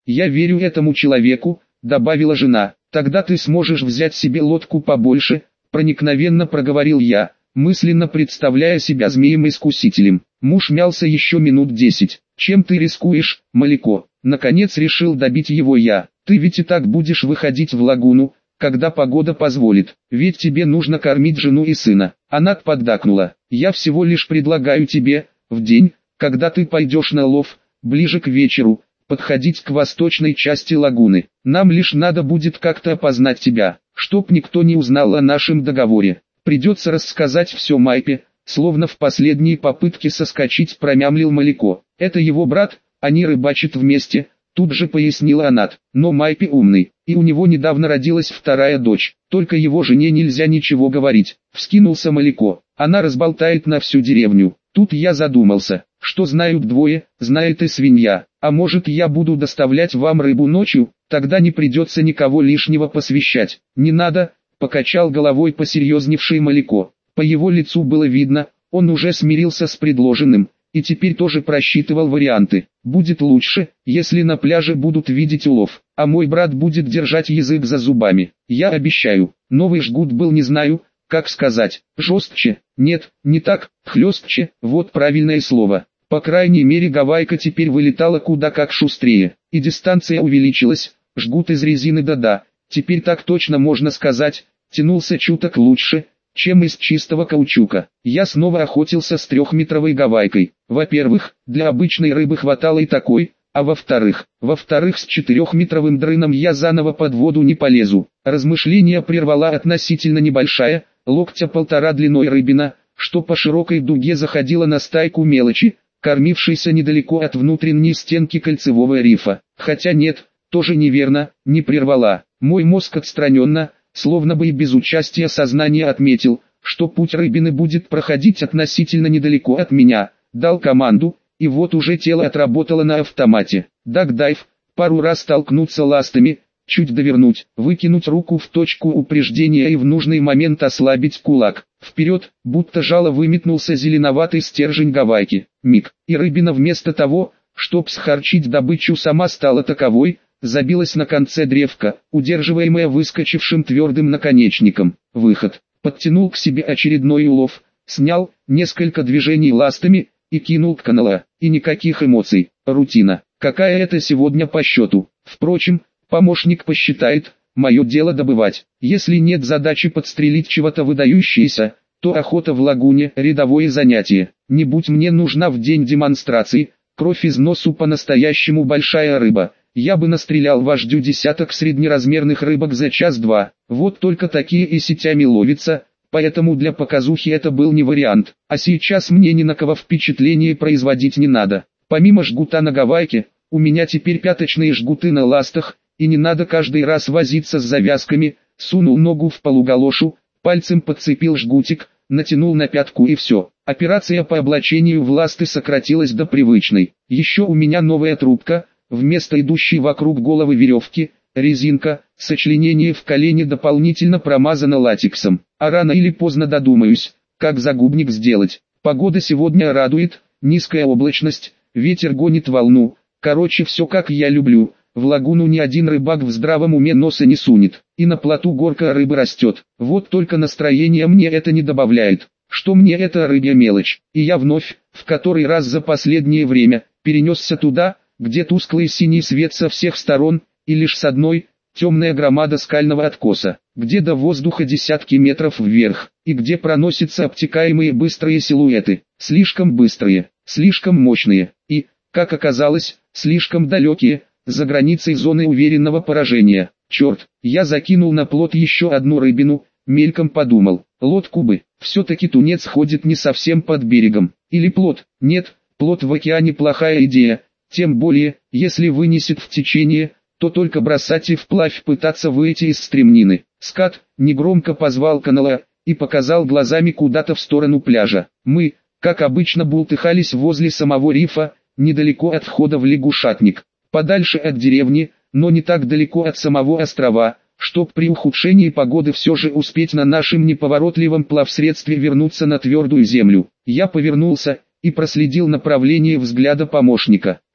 «Я верю этому человеку», — добавила жена. «Тогда ты сможешь взять себе лодку побольше», — проникновенно проговорил я, мысленно представляя себя змеем-искусителем. Муж мялся еще минут 10. «Чем ты рискуешь, Малико?» Наконец решил добить его я. «Ты ведь и так будешь выходить в лагуну, когда погода позволит, ведь тебе нужно кормить жену и сына». Она поддакнула. «Я всего лишь предлагаю тебе, в день, когда ты пойдешь на лов, ближе к вечеру, подходить к восточной части лагуны. Нам лишь надо будет как-то опознать тебя, чтоб никто не узнал о нашем договоре. Придется рассказать все Майпе», словно в последней попытке соскочить промямлил Малико. «Это его брат, они рыбачат вместе», тут же пояснила Анат. «Но Майпе умный, и у него недавно родилась вторая дочь, только его жене нельзя ничего говорить», вскинулся Малико. «Она разболтает на всю деревню». Тут я задумался, что знают двое, знает и свинья. А может, я буду доставлять вам рыбу ночью, тогда не придется никого лишнего посвящать. «Не надо», покачал головой посерьезневший Малико. По его лицу было видно, он уже смирился с предложенным, и теперь тоже просчитывал варианты. «Будет лучше, если на пляже будут видеть улов, а мой брат будет держать язык за зубами. Я обещаю». Новый жгут был, не знаю, как сказать, жестче, нет, не так, хлестче, вот правильное слово. По крайней мере гавайка теперь вылетала куда как шустрее, и дистанция увеличилась, жгут из резины да-да, теперь так точно можно сказать, тянулся чуток лучше, чем из чистого каучука. Я снова охотился с 3-метровой гавайкой. Во-первых, для обычной рыбы хватало и такой, а во-вторых, с 4-метровым дрыном я заново под воду не полезу. Размышление прервала относительно небольшая, локтя 1,5 длиной рыбина, что по широкой дуге заходила на стайку мелочи, кормившейся недалеко от внутренней стенки кольцевого рифа. Хотя нет, тоже неверно, не прервала. Мой мозг отстраненно, словно бы и без участия сознания отметил, что путь рыбины будет проходить относительно недалеко от меня, дал команду, и вот уже тело отработало на автомате. Дагдайв, пару раз толкнуться ластами, чуть довернуть, выкинуть руку в точку упреждения и в нужный момент ослабить кулак. Вперед, будто жало выметнулся зеленоватый стержень гавайки. Миг, и рыбина вместо того, чтоб схарчить добычу, сама стала таковой, забилась на конце древка, удерживаемая выскочившим твердым наконечником. Выход. Подтянул к себе очередной улов, снял несколько движений ластами и кинул к канала. И никаких эмоций. Рутина. Какая это сегодня по счету? Впрочем, помощник посчитает, мое дело добывать. Если нет задачи подстрелить чего-то выдающееся, то охота в лагуне – рядовое занятие. Не будь мне нужна в день демонстрации, кровь из носу по-настоящему большая рыба, я бы настрелял вождю десяток среднеразмерных рыбок за час-два. Вот только такие и сетями ловятся, поэтому для показухи это был не вариант. А сейчас мне ни на кого впечатление производить не надо. Помимо жгута на гавайке, у меня теперь пяточные жгуты на ластах, и не надо каждый раз возиться с завязками. Сунул ногу в полугалошу, пальцем подцепил жгутик, натянул на пятку и все. Операция по облачению в ласты сократилась до привычной. Еще у меня новая трубка, вместо идущей вокруг головы веревки, резинка, сочленение в колене дополнительно промазано латексом. А рано или поздно додумаюсь, как загубник сделать. Погода сегодня радует, низкая облачность, ветер гонит волну. Короче, все как я люблю. В лагуну ни один рыбак в здравом уме носа не сунет, и на плоту горка рыбы растет. Вот только настроение мне это не добавляет. Что мне эта рыбья мелочь? И я вновь, в который раз за последнее время, перенесся туда, где тусклый синий свет со всех сторон, и лишь с одной, темная громада скального откоса, где до воздуха десятки метров вверх, и где проносятся обтекаемые быстрые силуэты, слишком быстрые, слишком мощные, и, как оказалось, слишком далекие, за границей зоны уверенного поражения. Черт, я закинул на плот еще одну рыбину, мельком подумал, лодку бы, все-таки тунец ходит не совсем под берегом, или плот, нет, плот в океане плохая идея, тем более, если вынесет в течение, то только бросать и вплавь пытаться выйти из стремнины. Скат негромко позвал канала и показал глазами куда-то в сторону пляжа. Мы, как обычно, бултыхались возле самого рифа, недалеко от входа в лягушатник, подальше от деревни, но не так далеко от самого острова, чтоб при ухудшении погоды все же успеть на нашем неповоротливом плавсредстве вернуться на твердую землю. Я повернулся и проследил направление взгляда помощника.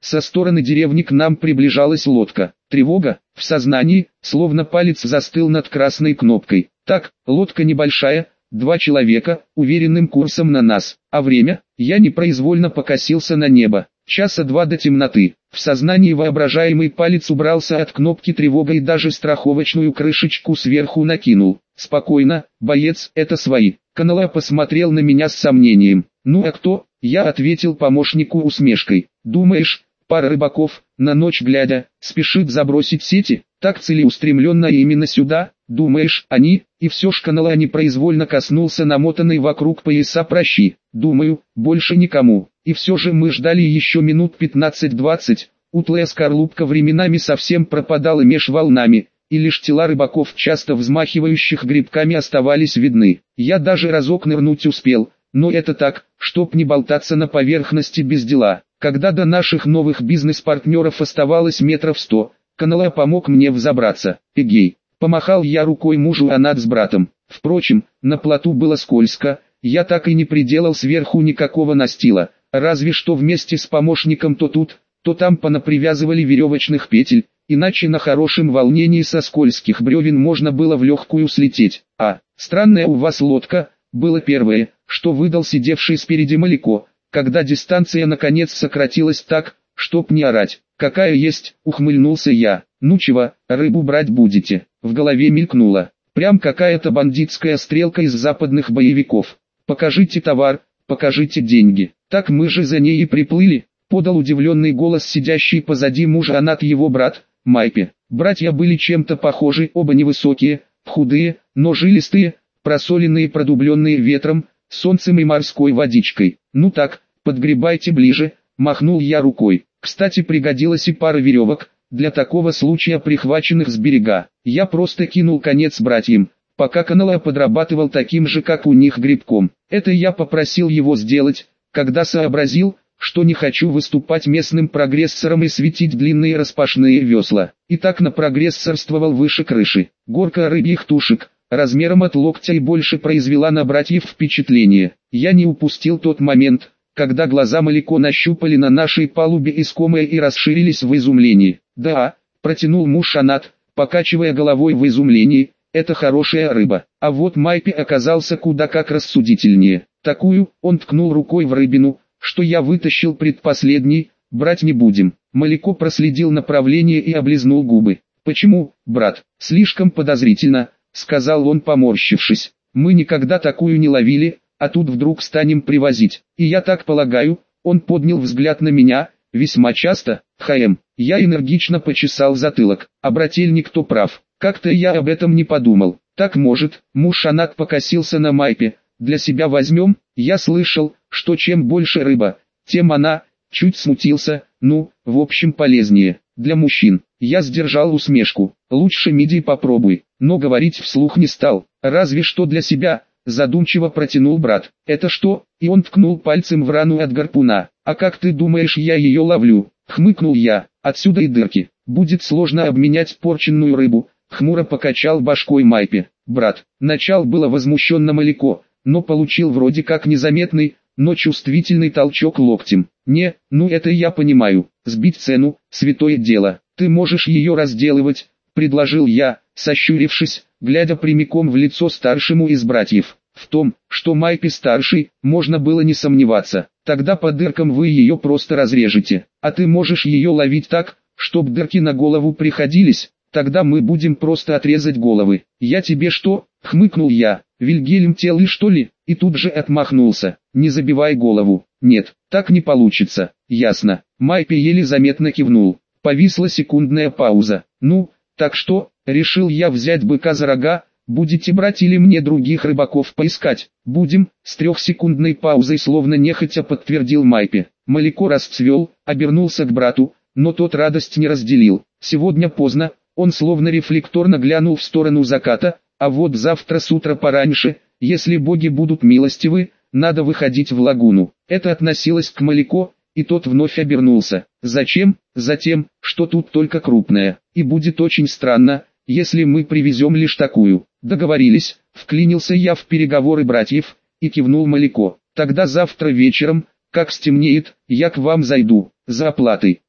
Со стороны деревни к нам приближалась лодка. Тревога, в сознании, словно палец застыл над красной кнопкой. Так, лодка небольшая, 2 человека, уверенным курсом на нас. А время? Я непроизвольно покосился на небо. Часа 2 до темноты. В сознании воображаемый палец убрался от кнопки тревога и даже страховочную крышечку сверху накинул. «Спокойно, боец, это свои». Канала посмотрел на меня с сомнением. «Ну а кто?» Я ответил помощнику усмешкой. «Думаешь, пара рыбаков, на ночь глядя, спешит забросить сети? Так целеустремленно именно сюда? Думаешь, они?» И все ж Канала непроизвольно коснулся намотанной вокруг пояса пращи. «Думаю, больше никому». И все же мы ждали еще минут 15-20, утлая скорлупка временами совсем пропадала меж волнами, и лишь тела рыбаков, часто взмахивающих грибками, оставались видны. Я даже разок нырнуть успел, но это так, чтоб не болтаться на поверхности без дела. Когда до наших новых бизнес-партнеров оставалось метров 100, Канала помог мне взобраться. «Эгей!» Помахал я рукой мужу, а над с братом. Впрочем, на плоту было скользко, я так и не приделал сверху никакого настила, разве что вместе с помощником то тут, то там понапривязывали веревочных петель, иначе на хорошем волнении со скользких бревен можно было в легкую слететь. «А, странная у вас лодка», было первое, что выдал сидевший спереди Малико, когда дистанция наконец сократилась так, чтоб не орать. «Какая есть», ухмыльнулся я. «Ну чего, рыбу брать будете?» В голове мелькнуло. Прям какая-то бандитская стрелка из западных боевиков. «Покажите товар, покажите деньги». «Так мы же за ней и приплыли», подал удивленный голос сидящий позади мужа Анат, его брат, Майпе. Братья были чем-то похожи, оба невысокие, худые, но жилистые, просоленные, продубленные ветром, солнцем и морской водичкой. «Ну так, подгребайте ближе», махнул я рукой. Кстати, пригодилась и пара веревок, для такого случая прихваченных с берега. Я просто кинул конец братьям, пока Канала подрабатывал таким же, как у них, грибком. Это я попросил его сделать, когда сообразил, что не хочу выступать местным прогрессором и светить длинные распашные весла. И так напрогрессорствовал выше крыши. Горка рыбьих тушек, размером от локтя и больше, произвела на братьев впечатление. Я не упустил тот момент, когда глаза Малико нащупали на нашей палубе искомое и расширились в изумлении. «Да», протянул муж Анат, покачивая головой в изумлении, «это хорошая рыба». А вот Майпе оказался куда как рассудительнее. «Такую», он ткнул рукой в рыбину, что я вытащил предпоследний, брать не будем. Малико проследил направление и облизнул губы. «Почему, брат?» «Слишком подозрительно», сказал он, поморщившись. «Мы никогда такую не ловили, а тут вдруг станем привозить. И я так полагаю», он поднял взгляд на меня, «весьма часто, ХМ». Я энергично почесал затылок. А брательник-то прав. Как-то я об этом не подумал. «Так может», муж Анат покосился на Майпе, «для себя возьмем?» Я слышал, что чем больше рыба, тем она, чуть смутился, ну, в общем, полезнее. Для мужчин. Я сдержал усмешку. «Лучше мидий попробуй», но говорить вслух не стал. «Разве что для себя», задумчиво протянул брат. «Это что?» И он ткнул пальцем в рану от гарпуна. «А как ты думаешь, я ее ловлю?» Хмыкнул я. «Отсюда и дырки. Будет сложно обменять порченную рыбу», хмуро покачал башкой Майпе. «Брат». Начал было возмущенно Малико, но получил вроде как незаметный, но чувствительный толчок локтем. «Не, ну это я понимаю. Сбить цену, святое дело. Ты можешь ее разделывать», предложил я, сощурившись, глядя прямиком в лицо старшему из братьев. В том, что Майпе старший, можно было не сомневаться. «Тогда по дыркам вы ее просто разрежете. А ты можешь ее ловить так, чтоб дырки на голову приходились, тогда мы будем просто отрезать головы». «Я тебе что?» — хмыкнул я. «Вильгельм Теллы, что ли?» И тут же отмахнулся. «Не забивай голову». «Нет, так не получится». «Ясно». Майпе еле заметно кивнул. Повисла секундная пауза. «Ну, так что?» — решил я взять быка за рога. «Будете брать или мне других рыбаков поискать?» «Будем», — с трехсекундной паузой словно нехотя подтвердил Майпе. Малико расцвел, обернулся к брату, но тот радость не разделил. «Сегодня поздно», он словно рефлекторно глянул в сторону заката, «а вот завтра с утра пораньше, если боги будут милостивы, надо выходить в лагуну». Это относилось к Малико, и тот вновь обернулся. «Зачем?» «Затем, что тут только крупная, и будет очень странно, если мы привезем лишь такую». «Договорились», вклинился я в переговоры братьев, и кивнул Малико. «Тогда завтра вечером, как стемнеет, я к вам зайду, за оплатой».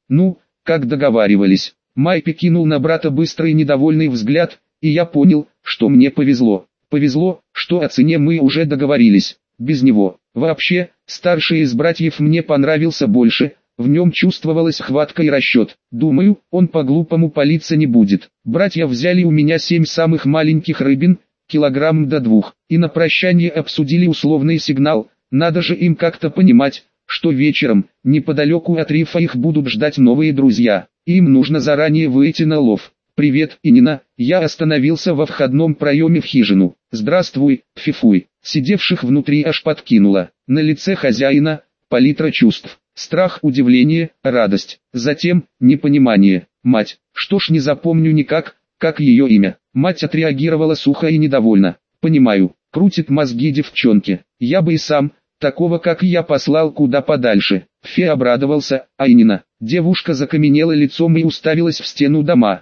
Ну, как договаривались. Майпи кинул на брата быстрый недовольный взгляд, и я понял, что мне повезло. Повезло, что о цене мы уже договорились. Без него. Вообще, старший из братьев мне понравился больше, в нем чувствовалась хватка и расчет. Думаю, он по-глупому палиться не будет. Братья взяли у меня 7 самых маленьких рыбин, килограмм до 2, и на прощание обсудили условный сигнал. Надо же им как-то понимать, что вечером, неподалеку от рифа их будут ждать новые друзья. Им нужно заранее выйти на лов. «Привет, Инина!» Я остановился во входном проеме в хижину. «Здравствуй, Фифуй!» Сидевших внутри аж подкинуло. На лице хозяина палитра чувств. Страх, удивление, радость. Затем непонимание. Мать. Что ж не запомню никак, как ее имя. Мать отреагировала сухо и недовольно. «Понимаю, крутит мозги девчонке. Я бы и сам, такого как я, послал куда подальше». Фе обрадовался, а Инина. Девушка закаменела лицом и уставилась в стену дома.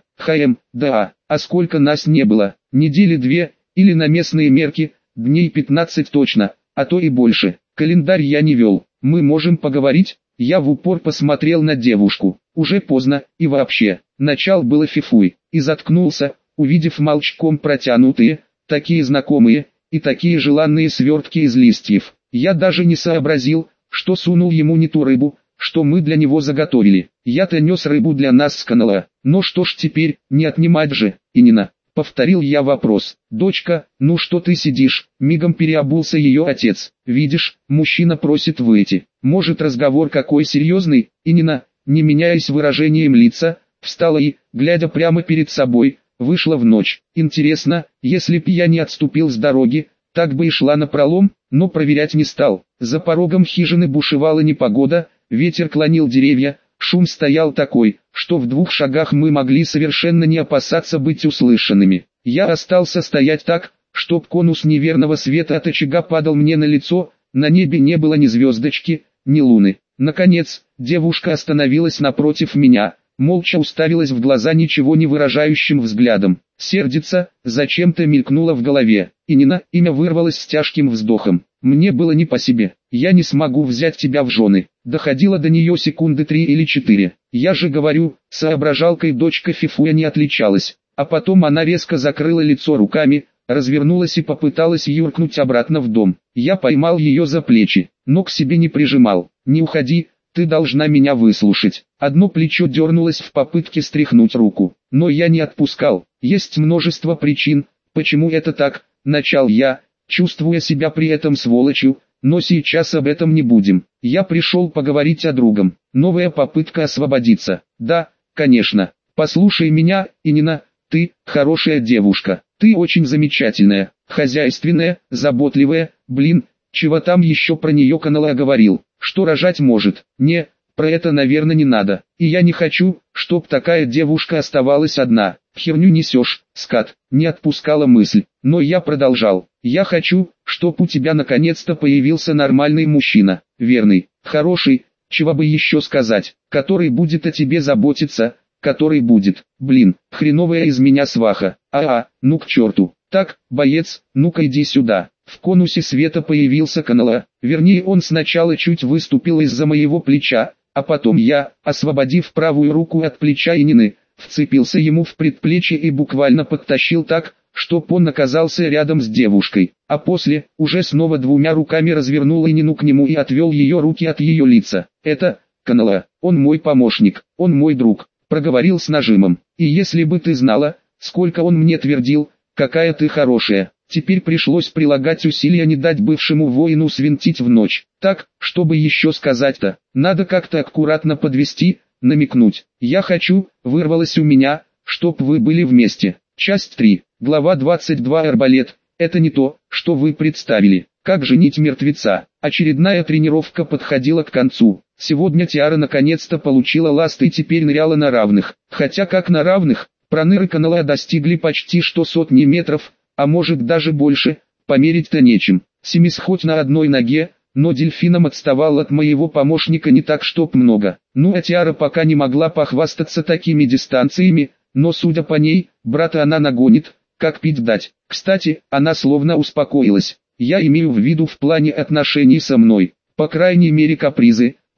Да, а сколько нас не было? Недели 2, или на местные мерки, дней 15 точно, а то и больше. Календарь я не вел. Мы можем поговорить? Я в упор посмотрел на девушку. Уже поздно, и вообще. Начал было Фифуй, и заткнулся, увидев молчком протянутые, такие знакомые, и такие желанные свертки из листьев. Я даже не сообразил, что сунул ему не ту рыбу, что мы для него заготовили. Я-то нес рыбу для нас с канала. Но что ж теперь, не отнимать же, Инина? Повторил я вопрос. «Дочка, ну что ты сидишь?» Мигом переобулся ее отец. «Видишь, мужчина просит выйти. Может, разговор какой серьезный?» Инина, не меняясь выражением лица, встала и, глядя прямо перед собой, вышла в ночь. Интересно, если б я не отступил с дороги, так бы и шла напролом, но проверять не стал. За порогом хижины бушевала непогода, ветер клонил деревья, шум стоял такой, что в 2 шагах мы могли совершенно не опасаться быть услышанными. Я остался стоять так, чтоб конус неверного света от очага падал мне на лицо, на небе не было ни звездочки, ни луны. Наконец, девушка остановилась напротив меня, молча уставилась в глаза ничего не выражающим взглядом. «Сердится», зачем-то мелькнуло в голове. Инина, имя вырвалось с тяжким вздохом. Мне было не по себе. «Я не смогу взять тебя в жены». Доходило до нее секунды 3 или 4. Я же говорю, соображалкой дочка Фифуя не отличалась. А потом она резко закрыла лицо руками, развернулась и попыталась юркнуть обратно в дом. Я поймал ее за плечи, но к себе не прижимал. «Не уходи, ты должна меня выслушать». Одно плечо дернулось в попытке стряхнуть руку, но я не отпускал. Есть множество причин, почему это так, начал я, чувствуя себя при этом сволочью, но сейчас об этом не будем. Я пришел поговорить о другом. Новая попытка освободиться. Да, конечно. Послушай меня, Инина, ты хорошая девушка. Ты очень замечательная, хозяйственная, заботливая, чего там еще про нее канала говорил, что рожать может. Не, про это наверное не надо. И я не хочу, чтоб такая девушка оставалась одна. Херню несешь, скат. Не отпускала мысль, но я продолжал. Я хочу, чтоб у тебя наконец-то появился нормальный мужчина, верный, хороший, чего бы еще сказать, который будет о тебе заботиться, который будет, хреновая из меня сваха. Ну к черту. Так, боец, ну-ка иди сюда. В конусе света появился канала, вернее он сначала чуть выступил из-за моего плеча, а потом я, освободив правую руку от плеча Инины, вцепился ему в предплечье и буквально подтащил так, чтоб он оказался рядом с девушкой, а после, уже снова 2 руками развернул Инину к нему и отвел ее руки от ее лица. «Это, канала, он мой помощник, он мой друг», проговорил с нажимом. «И если бы ты знала, сколько он мне твердил, какая ты хорошая». Теперь пришлось прилагать усилия не дать бывшему воину свинтить в ночь. Так, чтобы еще сказать-то, надо как-то аккуратно подвести, намекнуть. «Я хочу», вырвалось у меня, «чтоб вы были вместе». Часть 3, глава 22. Арбалет. Это не то, что вы представили. Как женить мертвеца. Очередная тренировка подходила к концу. Сегодня Тиара наконец-то получила ласт и теперь ныряла на равных. Хотя как на равных, проныры канала достигли почти 100 метров, а может даже больше, померить-то нечем. Семис хоть на одной ноге, но дельфином отставал от моего помощника не так чтоб много. Ну а Тиара пока не могла похвастаться такими дистанциями, но судя по ней, брата она нагонит, как пить дать. Кстати, она словно успокоилась. Я имею в виду в плане отношений со мной. По крайней мере капризы,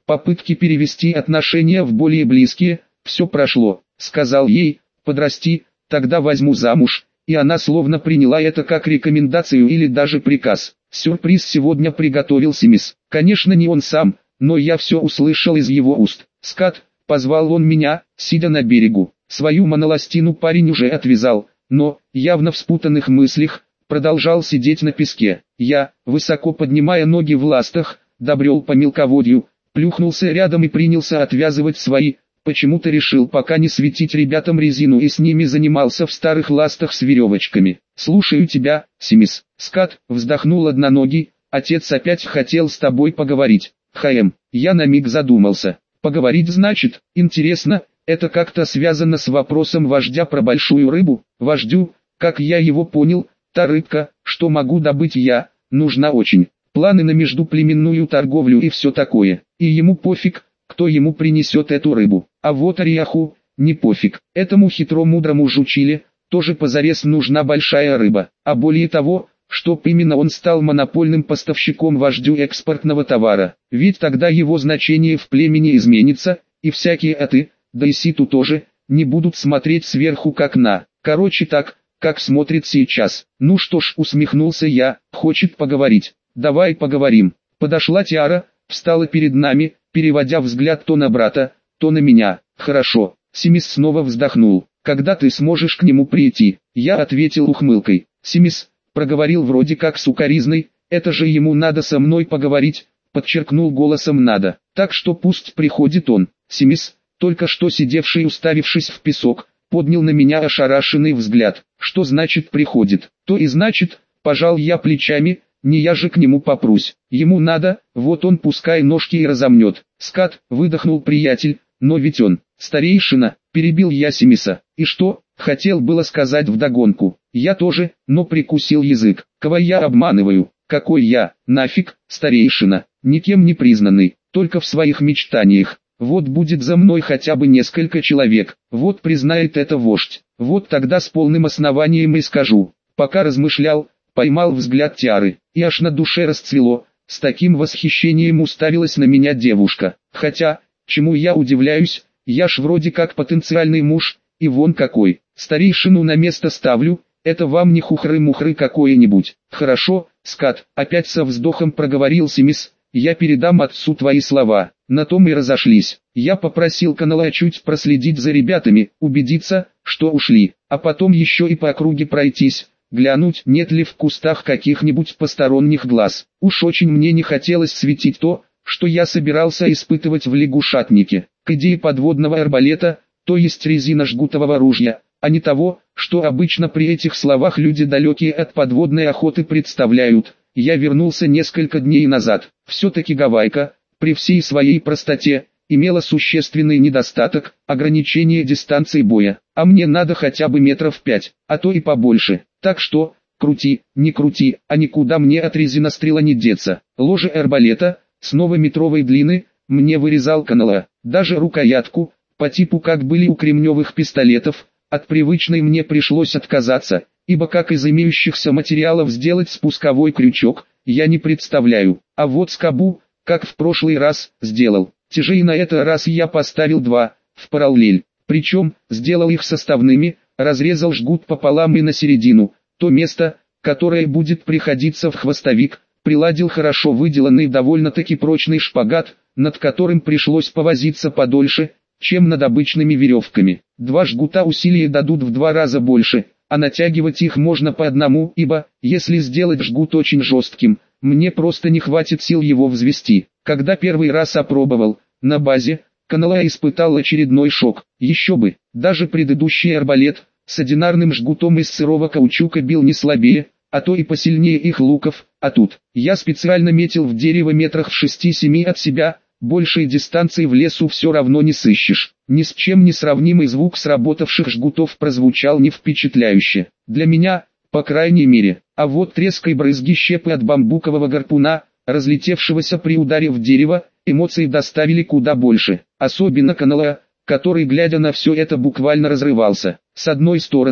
попытки перевести отношения в более близкие, все прошло. Сказал ей, подрасти, тогда возьму замуж, и она словно приняла это как рекомендацию или даже приказ. Сюрприз сегодня приготовил Симис. Конечно, не он сам, но я все услышал из его уст. «Скат», — позвал он меня, сидя на берегу. Свою моноластину парень уже отвязал, но, явно в спутанных мыслях, продолжал сидеть на песке. Я, высоко поднимая ноги в ластах, добрел по мелководью, плюхнулся рядом и принялся отвязывать свои. Почему-то решил пока не светить ребятам резину и с ними занимался в старых ластах с веревочками. «Слушаю тебя, Симис». «Скат», — вздохнул одноногий, — «отец опять хотел с тобой поговорить». Я на миг задумался. «Поговорить значит, интересно, это как-то связано с вопросом вождя про большую рыбу?» Вождю, как я его понял, та рыбка, что могу добыть я, нужна очень. Планы на междуплеменную торговлю и все такое. И ему пофиг, кто ему принесет эту рыбу. А вот Ариаху, не пофиг. Этому хитро-мудрому жучиле, тоже позарез нужна большая рыба. А более того, чтоб именно он стал монопольным поставщиком вождю экспортного товара. Ведь тогда его значение в племени изменится, и всякие аты, да и ситу тоже, не будут смотреть сверху как на. Короче так, как смотрит сейчас. Ну что ж, усмехнулся я, хочет поговорить. Давай поговорим. Подошла Тиара, встала перед нами, переводя взгляд то на брата, то на меня. Хорошо. Симис снова вздохнул. Когда ты сможешь к нему прийти? Я ответил ухмылкой. Симис, проговорил вроде как сукаризной, это же ему надо со мной поговорить, подчеркнул голосом надо. Так что пусть приходит он. Симис, только что сидевший уставившись в песок, поднял на меня ошарашенный взгляд. Что значит приходит? То и значит, пожал я плечами, не я же к нему попрусь. Ему надо, вот он пускай ножки и разомнет. Скат, выдохнул приятель, но ведь он, старейшина, перебил я Симиса. И что, хотел было сказать вдогонку. Я тоже, но прикусил язык. Кого я обманываю? Какой я, нафиг, старейшина, никем не признанный, только в своих мечтаниях. Вот будет за мной хотя бы несколько человек, вот признает это вождь, вот тогда с полным основанием и скажу. Пока размышлял, поймал взгляд Тиары, и аж на душе расцвело, с таким восхищением уставилась на меня девушка. Хотя, чему я удивляюсь, я ж вроде как потенциальный муж, и вон какой, старейшину на место ставлю, это вам не хухры-мухры какое-нибудь. Хорошо, Скат, опять со вздохом проговорил Симис, я передам отцу твои слова. На том и разошлись. Я попросил канала чуть проследить за ребятами, убедиться, что ушли, а потом еще и по округе пройтись, глянуть, нет ли в кустах каких-нибудь посторонних глаз. Уж очень мне не хотелось светить то, что я собирался испытывать в лягушатнике. К идее подводного арбалета, то есть резиножгутового ружья, а не того, что обычно при этих словах люди далекие от подводной охоты представляют. Я вернулся несколько дней назад. Все-таки Гавайка, при всей своей простоте, имела существенный недостаток – ограничение дистанции боя, а мне надо хотя бы метров 5, а то и побольше. Так что, крути, не крути, а никуда мне от резинострела не деться. Ложе арбалета, снова метровой длины, мне вырезал канала, даже рукоятку, по типу как были у кремневых пистолетов, от привычной мне пришлось отказаться, ибо как из имеющихся материалов сделать спусковой крючок, я не представляю, а вот скобу, как в прошлый раз, сделал. Те и на этот раз я поставил два, в параллель, причем, сделал их составными, разрезал жгут пополам и на середину, то место, которое будет приходиться в хвостовик, приладил хорошо выделанный довольно-таки прочный шпагат, над которым пришлось повозиться подольше, чем над обычными веревками. Два жгута усилия дадут в 2 раза больше, а натягивать их можно по одному, ибо, если сделать жгут очень жестким, мне просто не хватит сил его взвести. Когда первый раз опробовал, на базе, канала испытал очередной шок. Еще бы, даже предыдущий арбалет, с одинарным жгутом из сырого каучука бил не слабее, а то и посильнее их луков, а тут, я специально метил в дерево метрах в 6-7 от себя, большей дистанции в лесу все равно не сыщешь. Ни с чем не сравнимый звук сработавших жгутов прозвучал не впечатляюще. Для меня, по крайней мере, а вот треск и брызги щепы от бамбукового гарпуна, разлетевшегося при ударе в дерево, эмоции доставили куда больше. Особенно канала, который, глядя на все это, буквально разрывался. С одной стороны,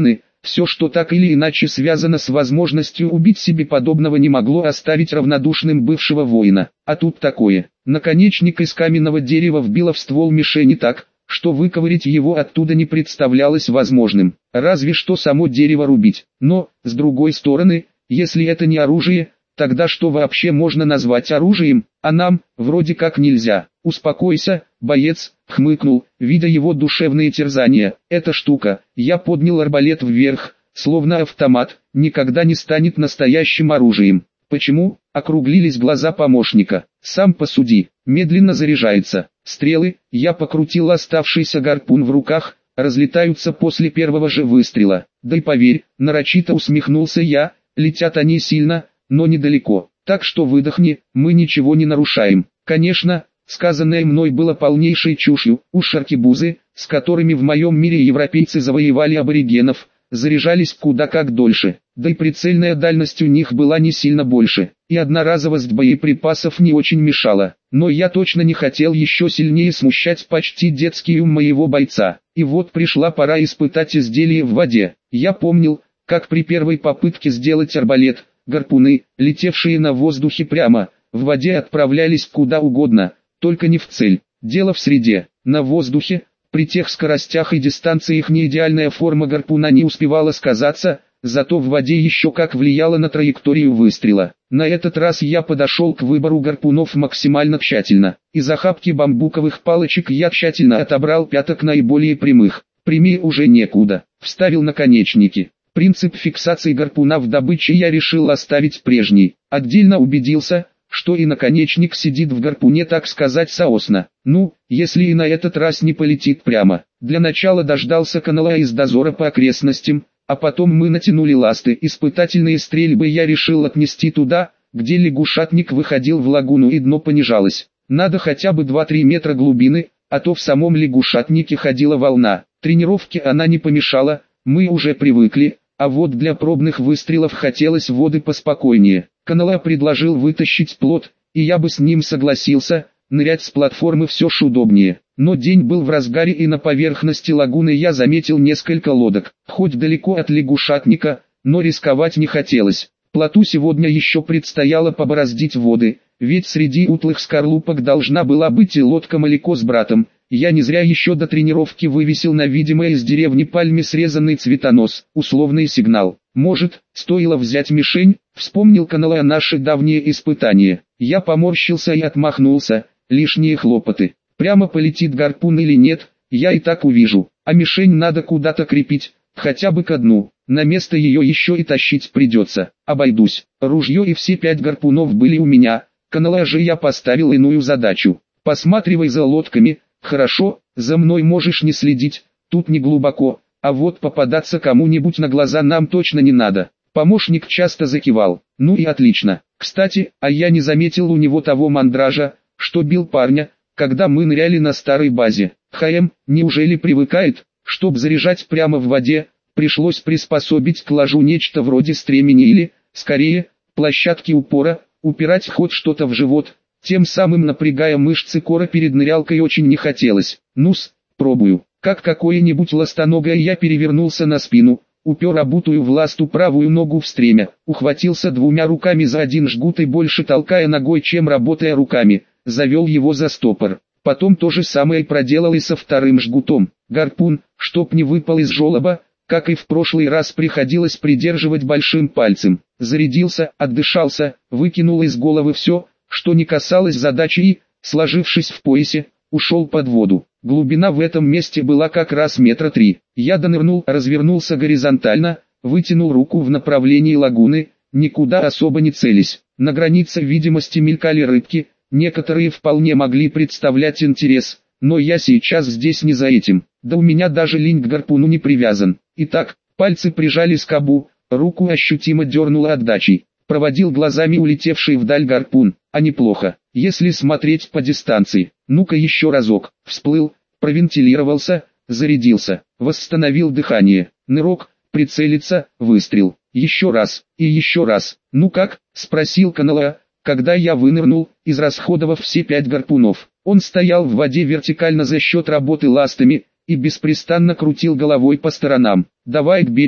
Все, что так или иначе связано с возможностью убить себе подобного, не могло оставить равнодушным бывшего воина. А тут такое. Наконечник из каменного дерева вбило в ствол мишени так, что выковырять его оттуда не представлялось возможным. Разве что само дерево рубить. Но, с другой стороны, если это не оружие, тогда что вообще можно назвать оружием? А нам, вроде как нельзя. «Успокойся, боец», — хмыкнул, видя его душевные терзания. «Эта штука», — я поднял арбалет вверх, словно автомат, «никогда не станет настоящим оружием». «Почему?» — округлились глаза помощника. «Сам посуди, медленно заряжается. Стрелы», — я покрутил оставшийся гарпун в руках, «разлетаются после первого же выстрела. Да и поверь», — нарочито усмехнулся я, «летят они сильно, но недалеко. Так что выдохни, мы ничего не нарушаем». Конечно, сказанное мной было полнейшей чушью. Уж аркебузы, с которыми в моем мире европейцы завоевали аборигенов, заряжались куда как дольше, да и прицельная дальность у них была не сильно больше, и одноразовость боеприпасов не очень мешала. Но я точно не хотел еще сильнее смущать почти детский ум моего бойца. И вот пришла пора испытать изделие в воде. Я помнил, как при первой попытке сделать арбалет, гарпуны, летевшие на воздухе прямо, в воде отправлялись куда угодно, только не в цель. Дело в среде. На воздухе, при тех скоростях и дистанциях неидеальная форма гарпуна не успевала сказаться, зато в воде еще как влияла на траекторию выстрела. На этот раз я подошел к выбору гарпунов максимально тщательно. Из охапки бамбуковых палочек я тщательно отобрал пяток наиболее прямых. Прямее уже некуда. Вставил наконечники. Принцип фиксации гарпуна в добыче я решил оставить прежний. Отдельно убедился, что и наконечник сидит в гарпуне, так сказать, соосно. Ну, если и на этот раз не полетит прямо. Для начала дождался канала из дозора по окрестностям, а потом мы натянули ласты. Испытательные стрельбы я решил отнести туда, где лягушатник выходил в лагуну и дно понижалось. Надо хотя бы 2-3 метра глубины, а то в самом лягушатнике ходила волна. Тренировке она не помешала, мы уже привыкли, а вот для пробных выстрелов хотелось воды поспокойнее. Канала предложил вытащить плот, и я бы с ним согласился, нырять с платформы все ж удобнее. Но день был в разгаре, и на поверхности лагуны я заметил несколько лодок. Хоть далеко от лягушатника, но рисковать не хотелось. Плоту сегодня еще предстояло побороздить воды, ведь среди утлых скорлупок должна была быть и лодка Малико с братом. Я не зря еще до тренировки вывесил на видимой из деревни пальме срезанный цветонос, условный сигнал. Может, стоило взять мишень? Вспомнил канала наши давние испытания. Я поморщился и отмахнулся, лишние хлопоты. Прямо полетит гарпун или нет, я и так увижу, а мишень надо куда-то крепить, хотя бы ко дну. На место ее еще и тащить придется. Обойдусь. Ружье и все 5 гарпунов были у меня. Канала же я поставил иную задачу. Посматривай за лодками. Хорошо, за мной можешь не следить, тут не глубоко, а вот попадаться кому-нибудь на глаза нам точно не надо. Помощник часто закивал. Ну и отлично. Кстати, а я не заметил у него того мандража, что бил парня, когда мы ныряли на старой базе. Неужели привыкает? Чтоб заряжать прямо в воде, пришлось приспособить к ложу нечто вроде стремени или, скорее, площадки упора, упирать хоть что-то в живот. Тем самым напрягая мышцы кора перед нырялкой очень не хотелось. Ну-с, пробую. Как какое-нибудь ластоногое я перевернулся на спину, упер обутую в ласту правую ногу в стремя, ухватился 2 руками за один жгут и больше толкая ногой, чем работая руками, завел его за стопор. Потом то же самое проделал и со вторым жгутом. Гарпун, чтоб не выпал из желоба, как и в прошлый раз, приходилось придерживать большим пальцем. Зарядился, отдышался, выкинул из головы все, что не касалось задачи, и, сложившись в поясе, ушел под воду. Глубина в этом месте была как раз 3 метра. Я донырнул, развернулся горизонтально, вытянул руку в направлении лагуны, никуда особо не целясь. На границе видимости мелькали рыбки, некоторые вполне могли представлять интерес, но я сейчас здесь не за этим. Да у меня даже линь к гарпуну не привязан. Итак, пальцы прижали скобу, руку ощутимо дернуло отдачей. Проводил глазами улетевший вдаль гарпун, а неплохо, если смотреть по дистанции. Ну-ка еще разок. Всплыл, провентилировался, зарядился, восстановил дыхание. Нырок, прицелиться, выстрел. Еще раз, и еще раз. Ну как? Спросил канала, когда я вынырнул, израсходовав все 5 гарпунов. Он стоял в воде вертикально за счет работы ластами, и беспрестанно крутил головой по сторонам. Давай к берегу,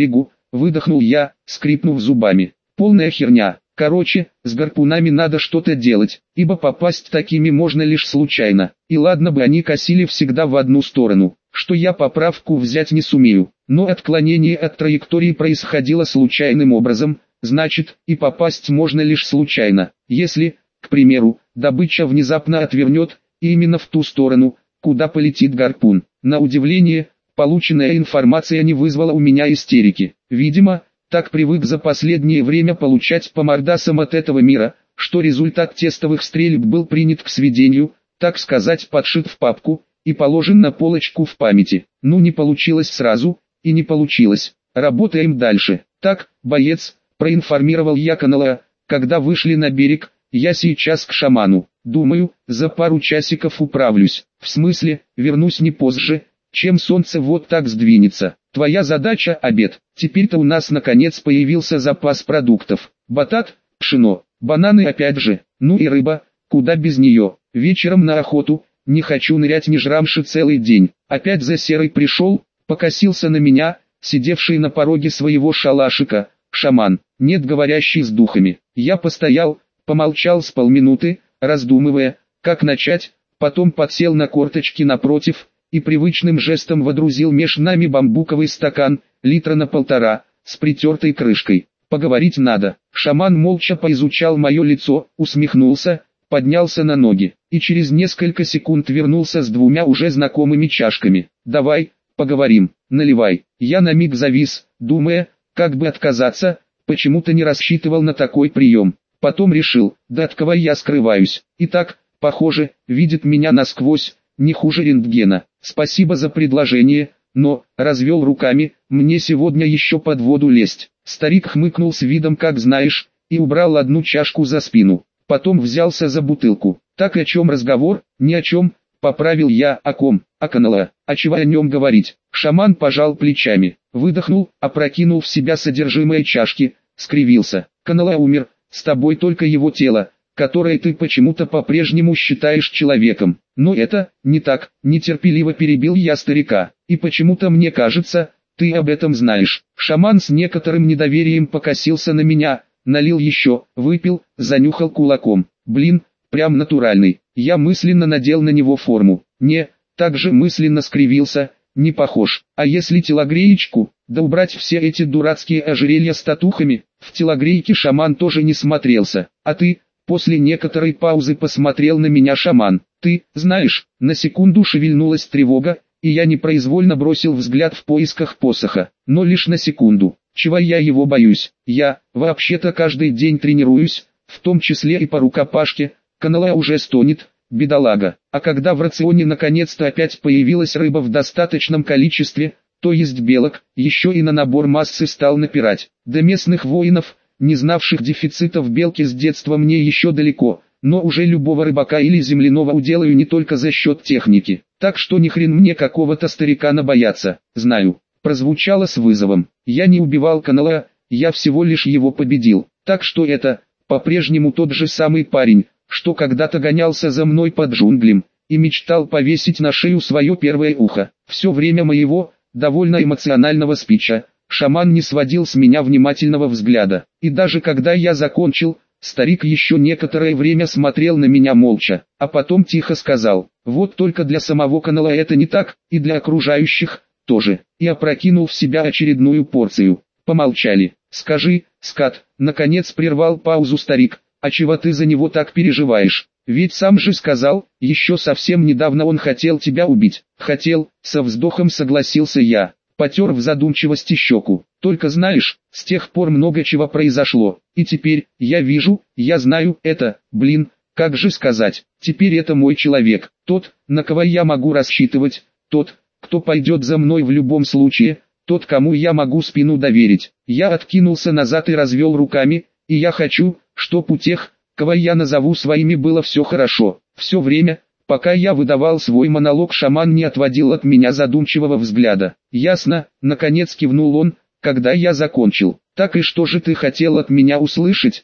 выдохнул я, скрипнув зубами. Полная херня. Короче, с гарпунами надо что-то делать, ибо попасть такими можно лишь случайно. И ладно бы они косили всегда в одну сторону, что я поправку взять не сумею. Но отклонение от траектории происходило случайным образом, значит, и попасть можно лишь случайно. Если, к примеру, добыча внезапно отвернет, и именно в ту сторону, куда полетит гарпун. На удивление, полученная информация не вызвала у меня истерики. Видимо, так привык за последнее время получать по мордасам от этого мира, что результат тестовых стрельб был принят к сведению, так сказать, подшит в папку и положен на полочку в памяти. Ну не получилось сразу, и не получилось. Работаем дальше. Так, боец, проинформировал я Канала, когда вышли на берег, я сейчас к шаману. Думаю, за пару часиков управлюсь. В смысле, вернусь не позже, чем солнце вот так сдвинется. Твоя задача – обед. Теперь-то у нас наконец появился запас продуктов. Батат, пшено, бананы опять же, ну и рыба, куда без нее. Вечером на охоту, не хочу нырять ни жрамши целый день. Опять за серой пришел, покосился на меня, сидевший на пороге своего шалашика, шаман, нет, говорящий с духами. Я постоял, помолчал с полминуты, раздумывая, как начать, потом подсел на корточки напротив и привычным жестом водрузил меж нами бамбуковый стакан, литра на 1,5, с притертой крышкой. Поговорить надо. Шаман молча поизучал мое лицо, усмехнулся, поднялся на ноги, и через несколько секунд вернулся с 2 уже знакомыми чашками. «Давай, поговорим, наливай». Я на миг завис, думая, как бы отказаться, почему-то не рассчитывал на такой прием. Потом решил, да от кого я скрываюсь. Итак, похоже, видит меня насквозь, не хуже рентгена. Спасибо за предложение, но, развел руками, мне сегодня еще под воду лезть. Старик хмыкнул с видом как знаешь, и убрал одну чашку за спину. Потом взялся за бутылку. Так о чем разговор? Ни о чем, поправил я. О ком? О Канала. А чего о нем говорить? Шаман пожал плечами, выдохнул, опрокинул в себя содержимое чашки, скривился. Канала умер, с тобой только его тело, которое ты почему-то по-прежнему считаешь человеком. Но это не так, нетерпеливо перебил я старика. И почему-то мне кажется, ты об этом знаешь. Шаман с некоторым недоверием покосился на меня, налил еще, выпил, занюхал кулаком. Блин, прям натуральный. Я мысленно надел на него форму. Не, также мысленно скривился, не похож. А если телогреечку, да убрать все эти дурацкие ожерелья с татухами? В телогрейке шаман тоже не смотрелся. А ты? После некоторой паузы посмотрел на меня шаман. Ты, знаешь, на секунду шевельнулась тревога, и я непроизвольно бросил взгляд в поисках посоха. Но лишь на секунду. Чего я его боюсь? Я, вообще-то каждый день тренируюсь, в том числе и по рукопашке. Канала уже стонет, бедолага. А когда в рационе наконец-то опять появилась рыба в достаточном количестве, то есть белок, еще и на набор массы стал напирать. До местных воинов, не знавших дефицитов белки с детства, мне еще далеко, но уже любого рыбака или земляного уделаю не только за счет техники. Так что ни хрен мне какого-то старикана бояться. Знаю, прозвучало с вызовом. Я не убивал Канала, я всего лишь его победил. Так что это, по-прежнему тот же самый парень, что когда-то гонялся за мной под джунглем, и мечтал повесить на шею свое первое ухо. Все время моего, довольно эмоционального спича, шаман не сводил с меня внимательного взгляда. И даже когда я закончил, старик еще некоторое время смотрел на меня молча, а потом тихо сказал: «Вот только для самого Канала это не так, и для окружающих тоже», и опрокинул в себя очередную порцию. Помолчали. «Скажи, скат», наконец прервал паузу старик, «а чего ты за него так переживаешь? Ведь сам же сказал, еще совсем недавно он хотел тебя убить». «Хотел», со вздохом согласился я, потер в задумчивости щеку. «Только знаешь, с тех пор много чего произошло, и теперь, я вижу, я знаю, это, блин, как же сказать, теперь это мой человек, тот, на кого я могу рассчитывать, тот, кто пойдет за мной в любом случае, тот, кому я могу спину доверить». Я откинулся назад и развел руками, и я хочу, чтоб у тех, кого я назову своими, было все хорошо. Все время, пока я выдавал свой монолог, шаман не отводил от меня задумчивого взгляда. «Ясно», наконец кивнул он, когда я закончил. «Так и что же ты хотел от меня услышать?»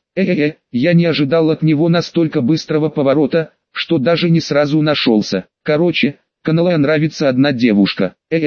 Я не ожидал от него настолько быстрого поворота, что даже не сразу нашелся. «Короче, Канала нравится одна девушка».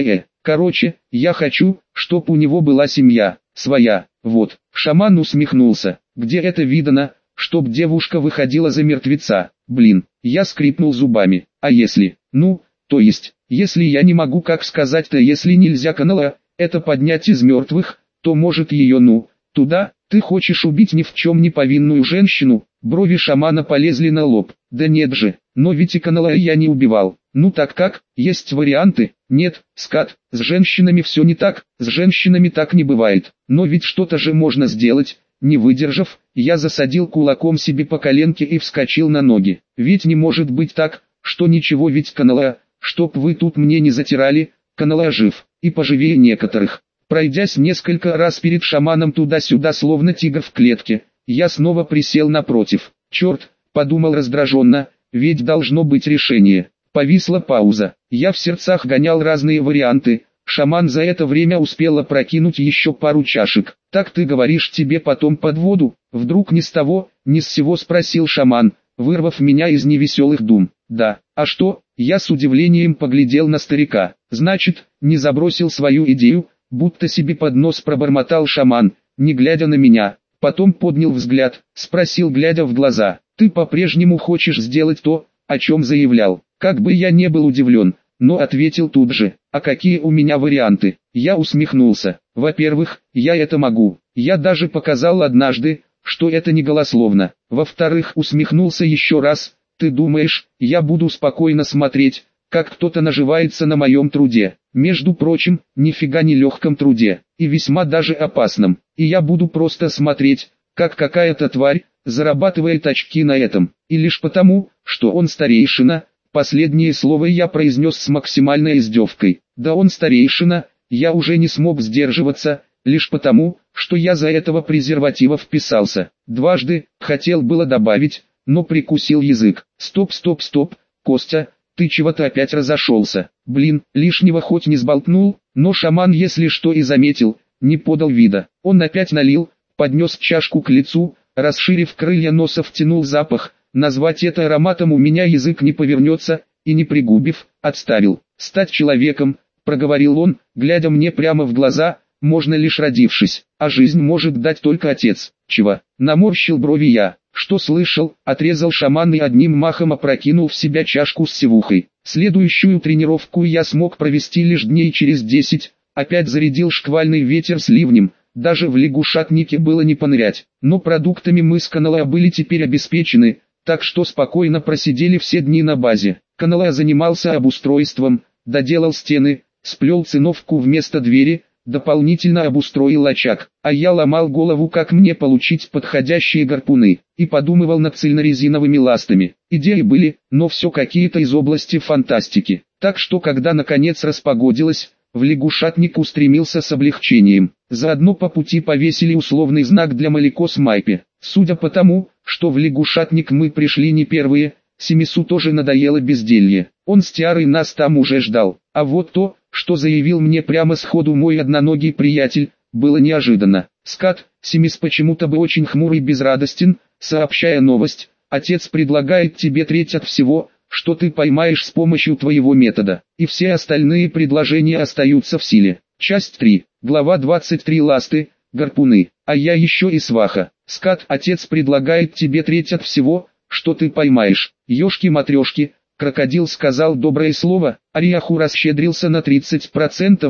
Короче, я хочу, чтоб у него была семья, своя, вот. Шаман усмехнулся. Где это видано, чтоб девушка выходила за мертвеца? Блин, я скрипнул зубами. А если, то есть, если я не могу как сказать-то, если нельзя канала, это поднять из мертвых, то может ее туда, ты хочешь убить ни в чем не повинную женщину? Брови шамана полезли на лоб. Да нет же, но ведь и канала я не убивал. Ну так как, есть варианты? Нет, скат, с женщинами все не так, с женщинами так не бывает. Но ведь что-то же можно сделать. Не выдержав, я засадил кулаком себе по коленке и вскочил на ноги. Ведь не может быть так, что ничего, ведь канала, чтоб вы тут мне не затирали, канала жив, и поживее некоторых. Пройдясь несколько раз перед шаманом туда-сюда, словно тигр в клетке, я снова присел напротив. Черт, подумал раздраженно, ведь должно быть решение. Повисла пауза. Я в сердцах гонял разные варианты. Шаман за это время успел опрокинуть еще пару чашек. «Так ты говоришь, тебе потом под воду?» Вдруг ни с того, ни с сего спросил шаман, вырвав меня из невеселых дум. «Да, а что?» Я с удивлением поглядел на старика. «Значит, не забросил свою идею?» Будто себе под нос пробормотал шаман, не глядя на меня. Потом поднял взгляд, спросил, глядя в глаза: «Ты по-прежнему хочешь сделать то, о чем заявлял?» Как бы я не был удивлен, но ответил тут же: «А какие у меня варианты?» Я усмехнулся. «Во-первых, я это могу. Я даже показал однажды, что это не голословно. Во-вторых», усмехнулся еще раз, «ты думаешь, я буду спокойно смотреть, как кто-то наживается на моем труде? Между прочим, нифига не легком труде, и весьма даже опасном. И я буду просто смотреть, как какая-то тварь зарабатывает очки на этом. И лишь потому, что он старейшина». Последнее слово я произнес с максимальной издевкой. «Да он старейшина», я уже не смог сдерживаться, лишь потому, что я за этого презерватива вписался. Дважды, хотел было добавить, но прикусил язык. Стоп, Костя, ты чего-то опять разошелся. Блин, лишнего хоть не сболтнул, но шаман, если что и заметил, не подал вида. Он опять налил, поднес чашку к лицу, расширив крылья носа, втянул запах. Назвать это ароматом у меня язык не повернется, и не пригубив, отставил. «Стать человеком», проговорил он, глядя мне прямо в глаза, «можно лишь родившись, а жизнь может дать только отец». «Чего?» Наморщил брови я. «Что слышал?» Отрезал шаман и одним махом опрокинул в себя чашку с севухой. Следующую тренировку я смог провести лишь дней через 10, опять зарядил шквальный ветер с ливнем. Даже в лягушатнике было не понырять, но продуктами мы с Канала были теперь обеспечены, так что спокойно просидели все дни на базе. Канала занимался обустройством, доделал стены, сплел циновку вместо двери, дополнительно обустроил очаг, а я ломал голову, как мне получить подходящие гарпуны, и подумывал над цельнорезиновыми ластами. Идеи были, но все какие-то из области фантастики. Так что когда наконец распогодилось, в лягушатник устремился с облегчением. Заодно по пути повесили условный знак для Маликос Майпе. Судя по тому, что в лягушатник мы пришли не первые, Семису тоже надоело безделье. Он с Тиарой нас там уже ждал. А вот то, что заявил мне прямо сходу мой одноногий приятель, было неожиданно. «Скат, Семис почему-то бы очень хмурый и безрадостен, сообщая новость. Отец предлагает тебе треть от всего, что ты поймаешь с помощью твоего метода, и все остальные предложения остаются в силе». Часть 3, глава 23. Ласты, гарпуны, а я еще и сваха. «Скат, отец предлагает тебе треть от всего, что ты поймаешь». Ёшки-матрёшки, крокодил сказал доброе слово, Ариаху расщедрился на 30%,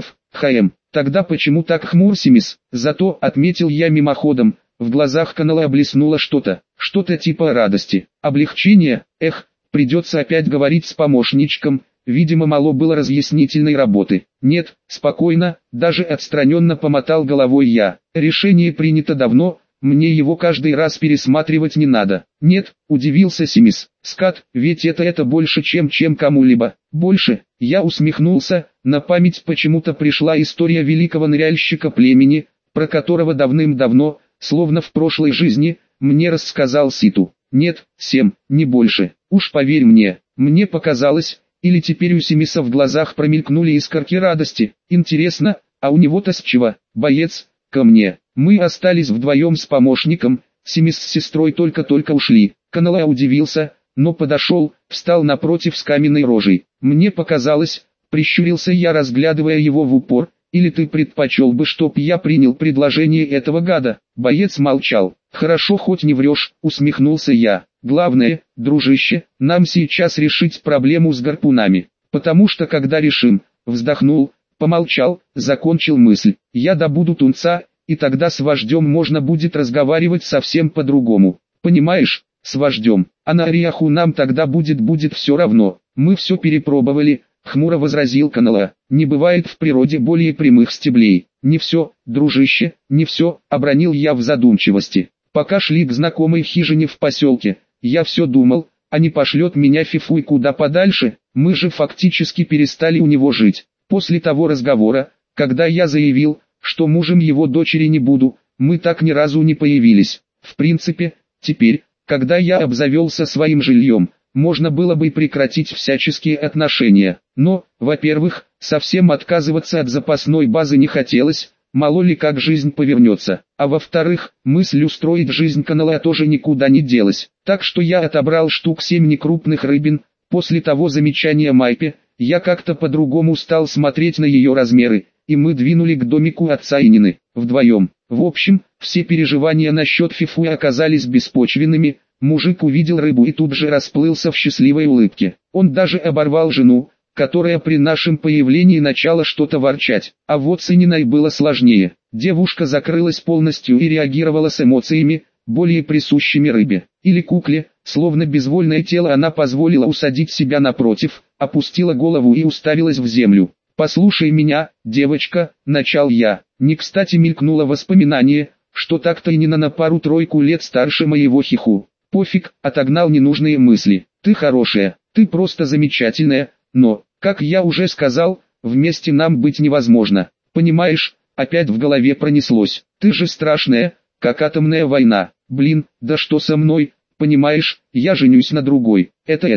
тогда почему так хмур Семис? Зато, отметил я мимоходом, в глазах Канала блеснуло что-то типа радости, облегчения. Придется опять говорить с помощничком, видимо мало было разъяснительной работы. «Нет, спокойно», даже отстраненно помотал головой я. «Решение принято давно, мне его каждый раз пересматривать не надо». «Нет», удивился Семис. «Скат, ведь это больше, чем кому-либо». «Больше?» Я усмехнулся, на память почему-то пришла история великого ныряльщика племени, про которого давным-давно, словно в прошлой жизни, мне рассказал Ситу. «Нет, 7, не больше. Уж поверь мне показалось». Или теперь у Семиса в глазах промелькнули искорки радости. «Интересно, а у него-то с чего?» «Боец, ко мне». Мы остались вдвоем с помощником, Семис с сестрой только-только ушли. Канала удивился, но подошел, встал напротив с каменной рожей. «Мне показалось», Прищурился я, разглядывая его в упор. Или ты предпочел бы, чтоб я принял предложение этого гада? Боец молчал. Хорошо, хоть не врешь, усмехнулся я. Главное, дружище, нам сейчас решить проблему с гарпунами. Потому что когда решим, вздохнул, помолчал, закончил мысль. Я добуду тунца, и тогда с вождем можно будет разговаривать совсем по-другому. Понимаешь, с вождем. А на Ариаху нам тогда будет все равно. Мы все перепробовали. Хмуро возразил Канала. Не бывает в природе более прямых стеблей. Не все, дружище, не все, обронил я в задумчивости. Пока шли к знакомой хижине в поселке, я все думал, а не пошлет меня Фифуй куда подальше, мы же фактически перестали у него жить. После того разговора, когда я заявил, что мужем его дочери не буду, мы так ни разу не появились. В принципе, теперь, когда я обзавелся своим жильем, можно было бы прекратить всяческие отношения. Но, во-первых, совсем отказываться от запасной базы не хотелось, мало ли как жизнь повернется. А во-вторых, мысль устроить жизнь Канала тоже никуда не делась. Так что я отобрал штук 7 некрупных рыбин. После того замечания Майпе, я как-то по-другому стал смотреть на ее размеры, и мы двинули к домику отца Инины, вдвоем. В общем, все переживания насчет Фифуя оказались беспочвенными. Мужик увидел рыбу и тут же расплылся в счастливой улыбке. Он даже оборвал жену, которая при нашем появлении начала что-то ворчать. А вот с Ининой было сложнее. Девушка закрылась полностью и реагировала с эмоциями, более присущими рыбе. Или кукле, словно безвольное тело она позволила усадить себя напротив, опустила голову и уставилась в землю. «Послушай меня, девочка», — начал я. Не кстати мелькнуло воспоминание, что так-то Инина на пару-тройку лет старше моего хиху. Пофиг, отогнал ненужные мысли. Ты хорошая, ты просто замечательная, но, как я уже сказал, вместе нам быть невозможно. Понимаешь, опять в голове пронеслось. Ты же страшная, как атомная война. Блин, да что со мной, понимаешь, я женюсь на другой.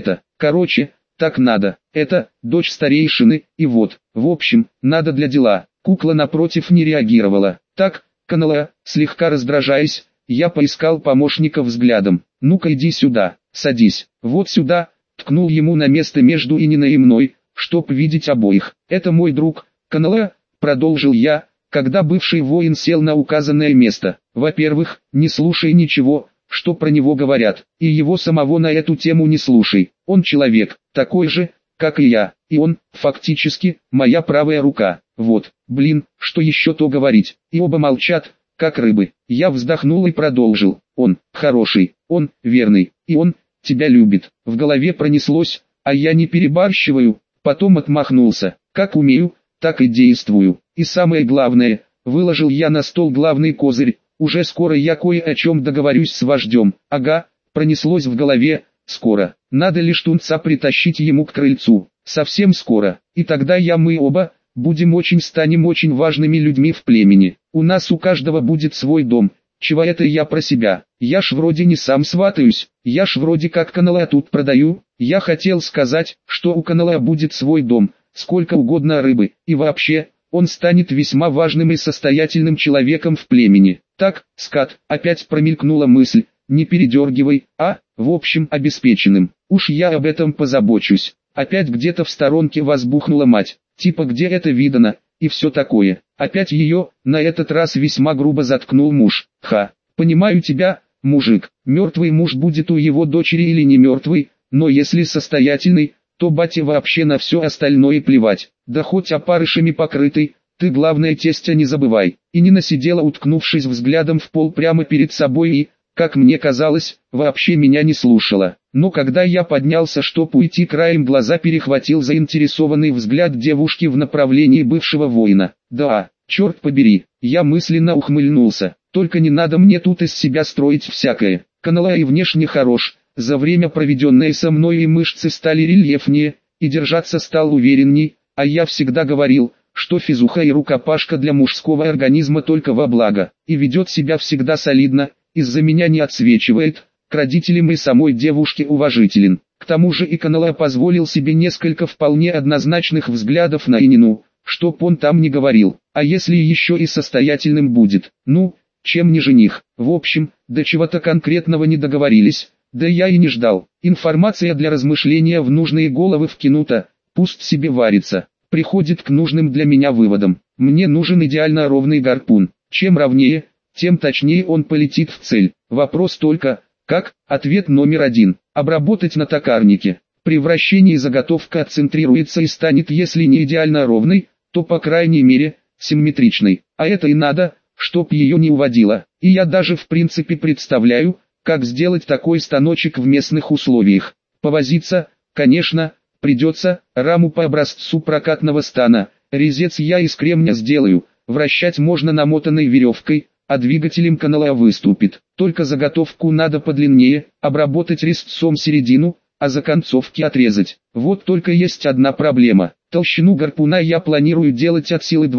Короче, так надо. Это, дочь старейшины, и вот, в общем, надо для дела. Кукла напротив не реагировала. Так, Канала, слегка раздражаясь, я поискал помощника взглядом. «Ну-ка иди сюда, садись, вот сюда», ткнул ему на место между Ининой и мной, чтоб видеть обоих. «Это мой друг, Канала», продолжил я, когда бывший воин сел на указанное место. «Во-первых, не слушай ничего, что про него говорят, и его самого на эту тему не слушай. Он человек, такой же, как и я, и он, фактически, моя правая рука. Вот, блин, что еще то говорить». И оба молчат, как рыбы. Я вздохнул и продолжил. «Он хороший, он верный, и он тебя любит». В голове пронеслось, а я не перебарщиваю. Потом отмахнулся. «Как умею, так и действую. И самое главное, выложил я на стол главный козырь. Уже скоро я кое о чем договорюсь с вождем». Ага, пронеслось в голове. Скоро. Надо лишь тунца притащить ему к крыльцу. Совсем скоро. И тогда мы оба станем очень важными людьми в племени. У нас у каждого будет свой дом. Чего это я про себя? Я ж вроде не сам сватаюсь, я ж вроде как Канала тут продаю. Я хотел сказать, что у Канала будет свой дом, сколько угодно рыбы, и вообще, он станет весьма важным и состоятельным человеком в племени. Так, скат, опять промелькнула мысль, не передергивай, в общем, обеспеченным. Уж я об этом позабочусь. Опять где-то в сторонке возбухнула мать, типа где это видано, и все такое. Опять ее, на этот раз весьма грубо заткнул муж. Понимаю тебя, мужик, мертвый муж будет у его дочери или не мертвый, но если состоятельный, то бате вообще на все остальное плевать. Да хоть опарышами покрытый, ты главное тестя не забывай. И Нина сидела, уткнувшись взглядом в пол прямо перед собой и, как мне казалось, вообще меня не слушала. Но когда я поднялся, чтоб уйти, краем глаза перехватил заинтересованный взгляд девушки в направлении бывшего воина. Да, черт побери, я мысленно ухмыльнулся. Только не надо мне тут из себя строить всякое. Канала и внешне хорош, за время проведенное со мной и мышцы стали рельефнее, и держаться стал уверенней, а я всегда говорил, что физуха и рукопашка для мужского организма только во благо, и ведет себя всегда солидно, из-за меня не отсвечивает, к родителям и самой девушке уважителен. К тому же и Канала позволил себе несколько вполне однозначных взглядов на Инину, чтоб он там не говорил, а если еще и состоятельным будет, чем не жених. В общем, до чего-то конкретного не договорились, да я и не ждал. Информация для размышления в нужные головы вкинута, пусть себе варится. приходит к нужным для меня выводам. Мне нужен идеально ровный гарпун. Чем ровнее, тем точнее он полетит в цель. Вопрос только, как? Ответ номер 1. Обработать на токарнике. При вращении заготовка отцентрируется и станет, если не идеально ровной, то по крайней мере, симметричной. А это и надо, чтоб ее не уводило. И я даже в принципе представляю, как сделать такой станочек в местных условиях. Повозиться, конечно, придется. Раму по образцу прокатного стана, резец я из кремня сделаю, вращать можно намотанной веревкой, а двигателем канала выступит. Только заготовку надо подлиннее, обработать резцом середину, а за концовки отрезать. Вот только есть одна проблема. Толщину гарпуна я планирую делать от силы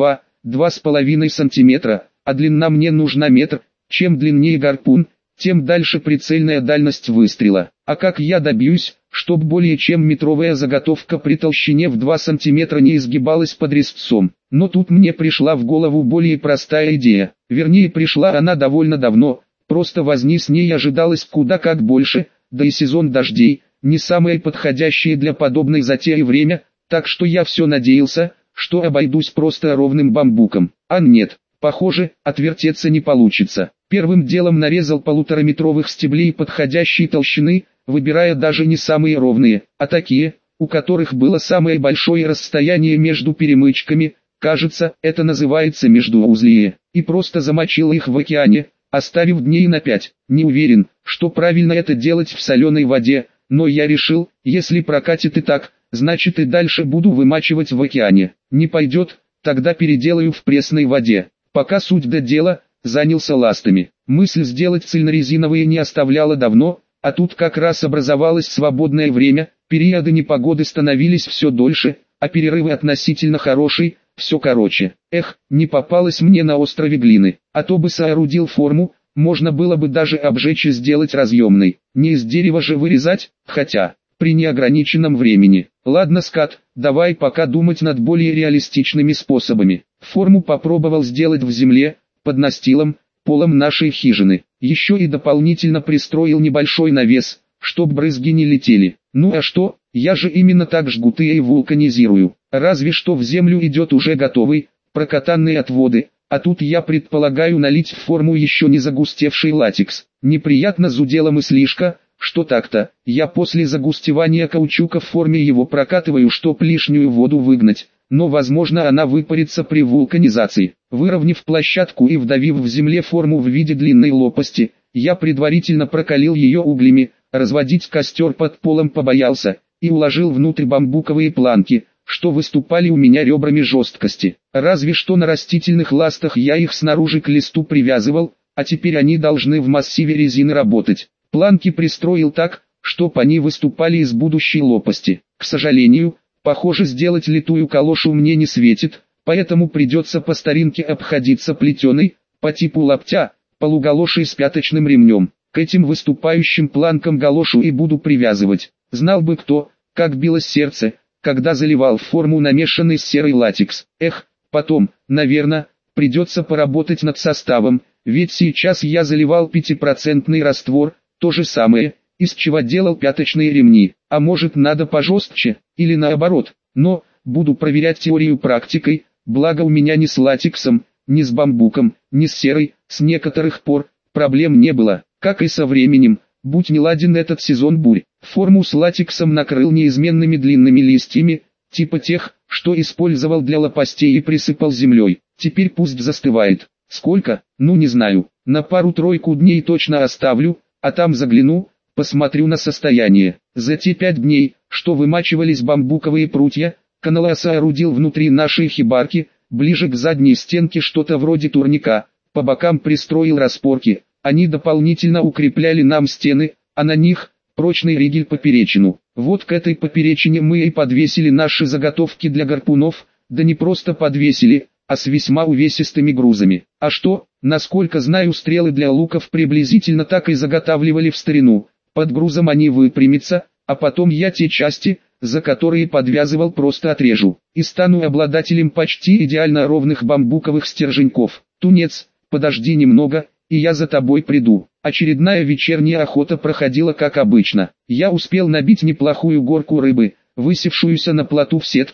2–2,5 см, а длина мне нужна метр. Чем длиннее гарпун, тем дальше прицельная дальность выстрела. А как я добьюсь, чтоб более чем метровая заготовка при толщине в 2 см не изгибалась под резцом? Но тут мне пришла в голову более простая идея. Вернее, пришла она довольно давно, просто возни с ней ожидалось куда как больше, да и сезон дождей – не самое подходящее для подобной затеи время, так что я все надеялся, что обойдусь просто ровным бамбуком. А нет, похоже, отвертеться не получится. Первым делом нарезал 1,5-метровых стеблей подходящей толщины, выбирая даже не самые ровные, а такие, у которых было самое большое расстояние между перемычками, кажется, это называется междуузлие, и просто замочил их в океане, оставив дней на 5. Не уверен, что правильно это делать в соленой воде, но я решил, если прокатит и так, значит и дальше буду вымачивать в океане. Не пойдет, тогда переделаю в пресной воде. Пока суть до дела, занялся ластами. Мысль сделать цельнорезиновые не оставляла давно, а тут как раз образовалось свободное время, периоды непогоды становились все дольше, а перерывы относительно хорошие, все короче. Эх, не попалось мне на острове глины, а то бы соорудил форму, можно было бы даже обжечь и сделать разъемной. Не из дерева же вырезать, хотя, при неограниченном времени. Ладно, скат, давай пока думать над более реалистичными способами. Форму попробовал сделать в земле, под настилом, полом нашей хижины. Еще и дополнительно пристроил небольшой навес, чтоб брызги не летели. Ну а что, я же именно так жгуты и вулканизирую. Разве что в землю идет уже готовый, прокатанный отводы, а тут я предполагаю налить в форму еще не загустевший латекс. Неприятно зудела мыслишка, что так-то, я после загустевания каучука в форме его прокатываю, чтоб лишнюю воду выгнать, но возможно она выпарится при вулканизации. Выровняв площадку и вдавив в земле форму в виде длинной лопасти, я предварительно прокалил ее углями, разводить костер под полом побоялся, и уложил внутрь бамбуковые планки, что выступали у меня ребрами жесткости. Разве что на растительных ластах я их снаружи к листу привязывал, а теперь они должны в массиве резины работать. Планки пристроил так, чтоб они выступали из будущей лопасти. К сожалению, похоже, сделать литую калошу мне не светит, поэтому придется по старинке обходиться плетеной, по типу лаптя, полугалошей с пяточным ремнем. К этим выступающим планкам галошу и буду привязывать. Знал бы кто, как билось сердце, когда заливал в форму намешанный с серой латекс. Эх, потом, наверное, придется поработать над составом, ведь сейчас я заливал 5% раствор, то же самое, из чего делал пяточные ремни. А может, надо пожестче, или наоборот. Но, буду проверять теорию практикой, благо у меня ни с латексом, ни с бамбуком, ни с серой, с некоторых пор, проблем не было, как и со временем. Будь не ладен этот сезон бурь, форму с латексом накрыл неизменными длинными листьями, типа тех, что использовал для лопастей и присыпал землей. Теперь пусть застывает. Сколько? Ну не знаю, на пару-тройку дней точно оставлю, а там загляну, посмотрю на состояние. За те 5 дней, что вымачивались бамбуковые прутья, Канала соорудил внутри нашей хибарки, ближе к задней стенке что-то вроде турника, по бокам пристроил распорки. Они дополнительно укрепляли нам стены, а на них прочный ригель поперечину. Вот к этой поперечине мы и подвесили наши заготовки для гарпунов, да не просто подвесили, а с весьма увесистыми грузами. А что, насколько знаю, стрелы для луков приблизительно так и заготавливали в старину. Под грузом они выпрямятся, а потом я те части, за которые подвязывал, просто отрежу, и стану обладателем почти идеально ровных бамбуковых стерженьков. Тунец, подожди немного, и я за тобой приду. Очередная вечерняя охота проходила как обычно. Я успел набить неплохую горку рыбы, высевшуюся на плоту в сетке,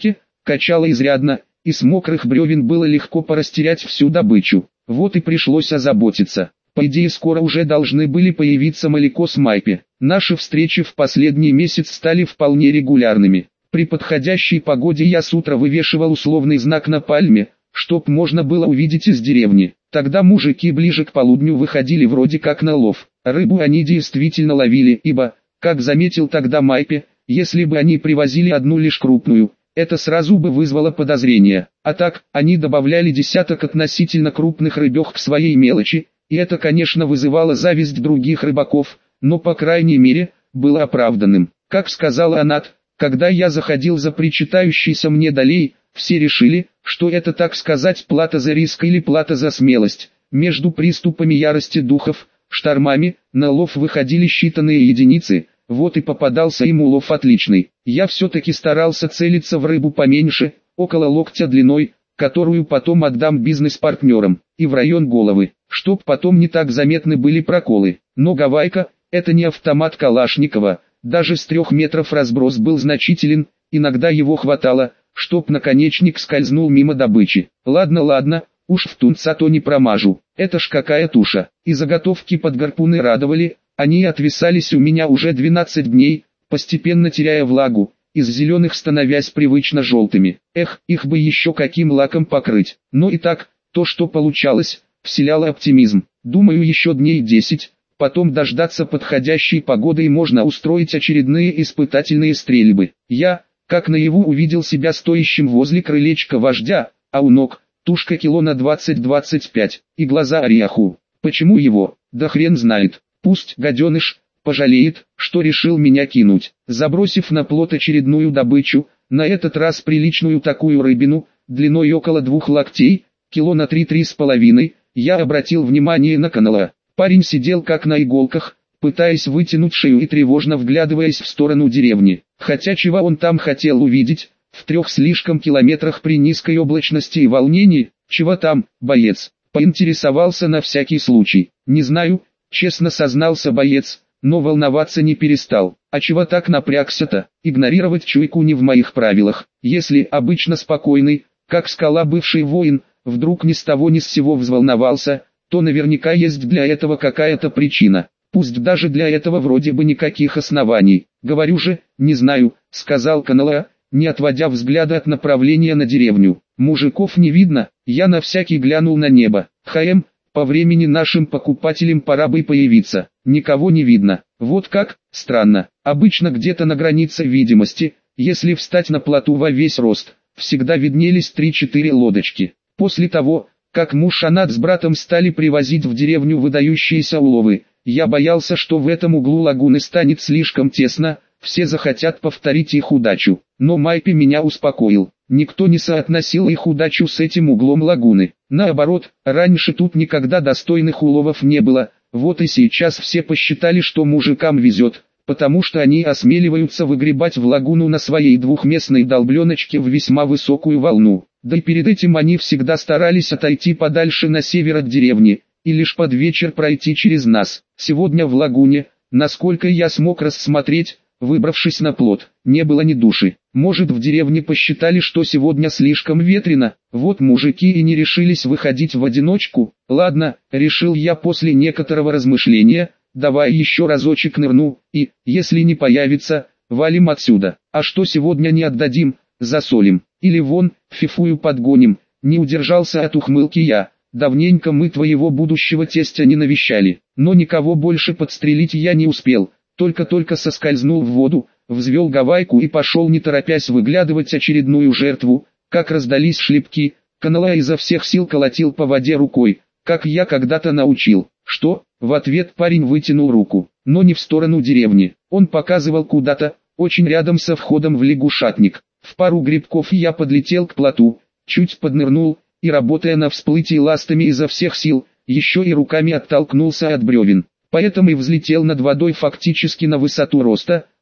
качало изрядно, и с мокрых бревен было легко порастерять всю добычу. Вот и пришлось озаботиться. По идее скоро уже должны были появиться Малико с Майпи. Наши встречи в последний месяц стали вполне регулярными. При подходящей погоде я с утра вывешивал условный знак на пальме, чтоб можно было увидеть из деревни. Тогда мужики ближе к полудню выходили вроде как на лов. Рыбу они действительно ловили, ибо, как заметил тогда Майпи, если бы они привозили одну лишь крупную, это сразу бы вызвало подозрение. А так, они добавляли десяток относительно крупных рыбёх к своей мелочи, и это, конечно, вызывало зависть других рыбаков, но по крайней мере, было оправданным. Как сказала Анат, когда я заходил за причитающейся мне долей, все решили, что это, так сказать, плата за риск или плата за смелость. Между приступами ярости духов, штормами, на лов выходили считанные единицы, вот и попадался им улов отличный. Я все-таки старался целиться в рыбу поменьше, около локтя длиной, которую потом отдам бизнес-партнерам, и в район головы, чтоб потом не так заметны были проколы. Но гавайка – это не автомат Калашникова, даже с 3 метров разброс был значителен, иногда его хватало, чтоб наконечник скользнул мимо добычи. Ладно, уж в тунца то не промажу, это ж какая туша. И заготовки под гарпуны радовали, они отвисались у меня уже 12 дней, постепенно теряя влагу, из зеленых становясь привычно желтыми. Эх, их бы еще каким лаком покрыть. Но и так, то что получалось, вселяло оптимизм. Думаю, еще дней 10, потом дождаться подходящей погоды и можно устроить очередные испытательные стрельбы. Я, как наяву, увидел себя стоящим возле крылечка вождя, а у ног тушка кило на 20-25, и глаза ореху. Почему его? Да хрен знает. Пусть гаденыш пожалеет, что решил меня кинуть. Забросив на плот очередную добычу, на этот раз приличную такую рыбину, длиной около 2 локтей, кило на 3-3,5, я обратил внимание на канала. Парень сидел как на иголках, пытаясь вытянуть шею и тревожно вглядываясь в сторону деревни. Хотя чего он там хотел увидеть, в 3 слишком километрах при низкой облачности и волнении, чего там, боец, поинтересовался на всякий случай. Не знаю, честно сознался боец, но волноваться не перестал. А чего так напрягся-то? Игнорировать чуйку не в моих правилах. Если обычно спокойный, как скала бывший воин, вдруг ни с того ни с сего взволновался, то наверняка есть для этого какая-то причина. Пусть даже для этого вроде бы никаких оснований. Говорю же, не знаю, сказал Канала, не отводя взгляда от направления на деревню. Мужиков не видно, я на всякий глянул на небо. ХМ, по времени нашим покупателям пора бы появиться. Никого не видно. Вот как, странно. Обычно где-то на границе видимости, если встать на плоту во весь рост, всегда виднелись 3-4 лодочки. После того, как муж Анат с братом стали привозить в деревню выдающиеся уловы, я боялся, что в этом углу лагуны станет слишком тесно, все захотят повторить их удачу. Но Майпи меня успокоил. Никто не соотносил их удачу с этим углом лагуны. Наоборот, раньше тут никогда достойных уловов не было, вот и сейчас все посчитали, что мужикам везет, потому что они осмеливаются выгребать в лагуну на своей двухместной долбленочке в весьма высокую волну. Да и перед этим они всегда старались отойти подальше на север от деревни, и лишь под вечер пройти через нас. Сегодня в лагуне, насколько я смог рассмотреть, выбравшись на плот, не было ни души. Может, в деревне посчитали, что сегодня слишком ветрено, вот мужики и не решились выходить в одиночку. Ладно, решил я после некоторого размышления, давай еще разочек нырну, и, если не появится, валим отсюда. А что сегодня не отдадим, засолим, или вон, фифую подгоним. Не удержался от ухмылки я. Давненько мы твоего будущего тестя не навещали, но никого больше подстрелить я не успел. Только соскользнул в воду, взвел гавайку и пошел не торопясь выглядывать очередную жертву, как раздались шлепки. Канала изо всех сил колотил по воде рукой, как я когда-то научил. Что? В ответ парень вытянул руку, но не в сторону деревни. Он показывал куда-то, очень рядом со входом в лягушатник. В пару грибков я подлетел к плоту, чуть поднырнул, и работая на всплытии ластами изо всех сил, еще и руками оттолкнулся от бревен. Поэтому и взлетел над водой фактически на высоту роста,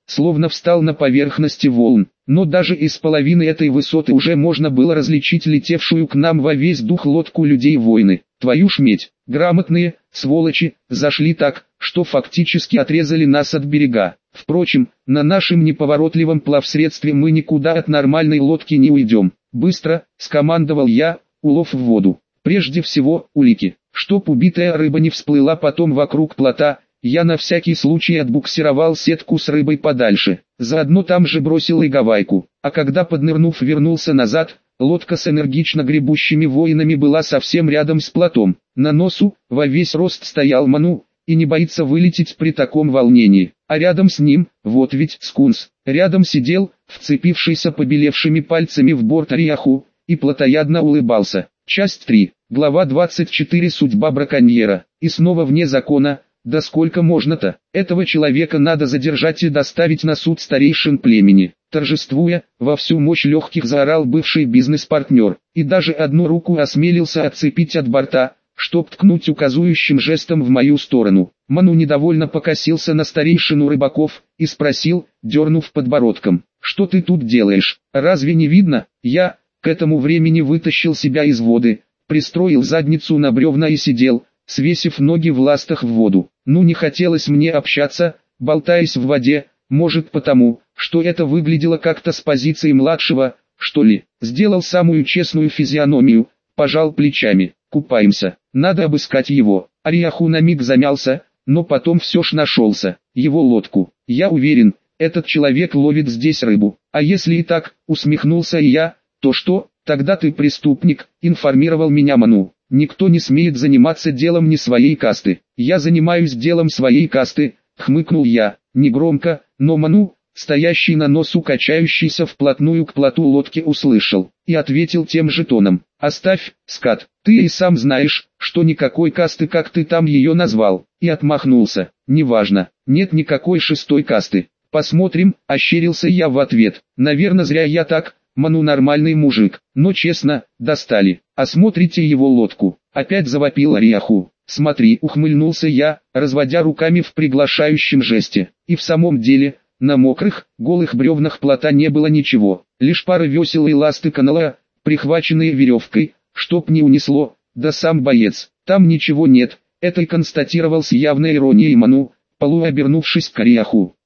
словно встал на поверхности волн. Но даже из половины этой высоты уже можно было различить летевшую к нам во весь дух лодку людей-воины. Твою ж медь, грамотные, сволочи, зашли так, что фактически отрезали нас от берега. Впрочем, на нашем неповоротливом плавсредстве мы никуда от нормальной лодки не уйдем. Быстро, скомандовал я, улов в воду. Прежде всего, улики. Чтоб убитая рыба не всплыла потом вокруг плота, я на всякий случай отбуксировал сетку с рыбой подальше. Заодно там же бросил и гавайку. А когда, поднырнув, вернулся назад, лодка с энергично гребущими воинами была совсем рядом с плотом. На носу, во весь рост стоял Ману, и не боится вылететь при таком волнении. А рядом с ним, вот ведь скунс, рядом сидел, вцепившийся побелевшими пальцами в борт Ариаху, и плотоядно улыбался. Часть 3, глава 24. Судьба браконьера. И снова вне закона. Да сколько можно-то? Этого человека надо задержать и доставить на суд старейшин племени. Торжествуя, во всю мощь легких заорал бывший бизнес-партнер, и даже одну руку осмелился отцепить от борта, чтоб ткнуть указующим жестом в мою сторону. Ману недовольно покосился на старейшину рыбаков и спросил, дернув подбородком: «Что ты тут делаешь? Разве не видно?» Я к этому времени вытащил себя из воды, пристроил задницу на бревна и сидел, свесив ноги в ластах в воду. Ну, не хотелось мне общаться, болтаясь в воде, может потому, что это выглядело как-то с позиции младшего, что ли. Сделал самую честную физиономию, пожал плечами. Купаемся, надо обыскать его. Ариаху на миг замялся, но потом все ж нашелся. Его лодку. Я уверен, этот человек ловит здесь рыбу. А если и так, усмехнулся и я, то что? Тогда ты преступник, информировал меня Ману. Никто не смеет заниматься делом не своей касты. Я занимаюсь делом своей касты, хмыкнул я, негромко, но Ману, стоящий на носу качающийся вплотную к плоту лодки, услышал, и ответил тем же тоном: «Оставь, скат, ты и сам знаешь, что никакой касты, как ты там ее назвал», и отмахнулся. «Неважно, нет никакой шестой касты. Посмотрим», ощерился я в ответ. «Наверное, зря я так. Ману нормальный мужик, но честно, достали. Осмотрите его лодку». Опять завопил Ариаху. «Смотри», ухмыльнулся я, разводя руками в приглашающем жесте. И в самом деле, на мокрых, голых бревнах плота не было ничего, лишь пара весел и ласты канала, прихваченные веревкой, чтоб не унесло, да сам боец. Там ничего нет, это и констатировал с явной иронией Ману, полуобернувшись к Ариаху.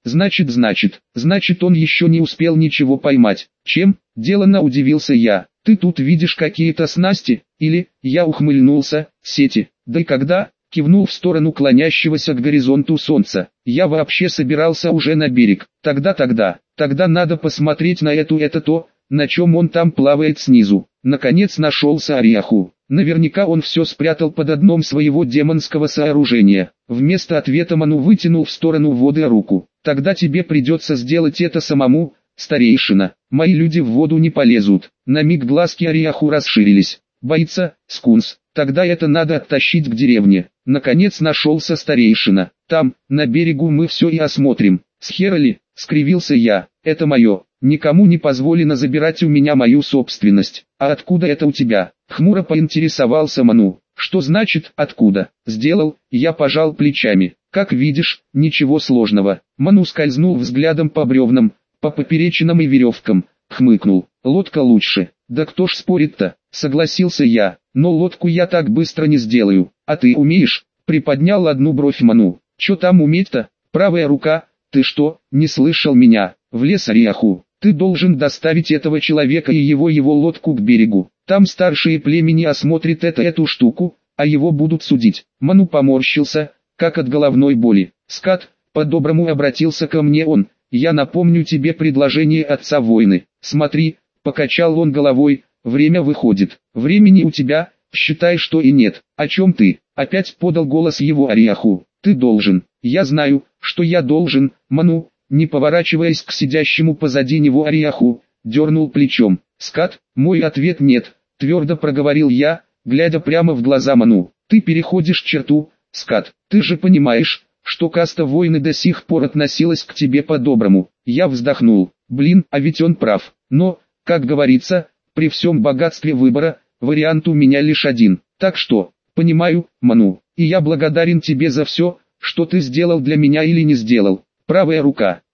Значит он еще не успел ничего поймать. Чем? Деланно удивился я. Ты тут видишь какие-то снасти? Или, я ухмыльнулся, сети. Да и когда? Кивнул в сторону клонящегося к горизонту солнца. Я вообще собирался уже на берег. Тогда надо посмотреть на это то, на чем он там плавает снизу. Наконец нашелся Ариаху. Наверняка он все спрятал под дном своего демонского сооружения. Вместо ответа Ману вытянул в сторону воды руку. Тогда тебе придется сделать это самому, старейшина. Мои люди в воду не полезут. На миг глазки Ариаху расширились. Боится, скунс. Тогда это надо оттащить к деревне. Наконец нашелся старейшина. Там, на берегу мы все и осмотрим. Схерали, скривился я. Это мое. Никому не позволено забирать у меня мою собственность. А откуда это у тебя? Хмуро поинтересовался Ману. Что значит «откуда»? Сделал, я пожал плечами. Как видишь, ничего сложного. Ману скользнул взглядом по бревнам, по поперечинам и веревкам, хмыкнул. Лодка лучше. Да кто ж спорит-то? Согласился я. Но лодку я так быстро не сделаю. А ты умеешь? Приподнял одну бровь Ману. Чё там уметь-то? Правая рука. Ты что, не слышал меня? Влез Ариаху. Ты должен доставить этого человека и его лодку к берегу. Там старшие племени осмотрят эту штуку, а его будут судить. Ману поморщился, как от головной боли. Скат, по-доброму обратился ко мне он. Я напомню тебе предложение отца войны. Смотри, покачал он головой, время выходит. Времени у тебя, считай, что и нет. О чем ты? Опять подал голос его Ариаху. Ты должен. Я знаю, что я должен. Ману, не поворачиваясь к сидящему позади него Ариаху, дернул плечом. Скат, мой ответ нет, твердо проговорил я, глядя прямо в глаза Ману. Ты переходишь черту, Скат. Ты же понимаешь, что каста войны до сих пор относилась к тебе по-доброму. Я вздохнул. Блин, а ведь он прав. Но, как говорится, при всем богатстве выбора, вариант у меня лишь один. Так что, понимаю, Ману, и я благодарен тебе за все, что ты сделал для меня или не сделал. Правая рука.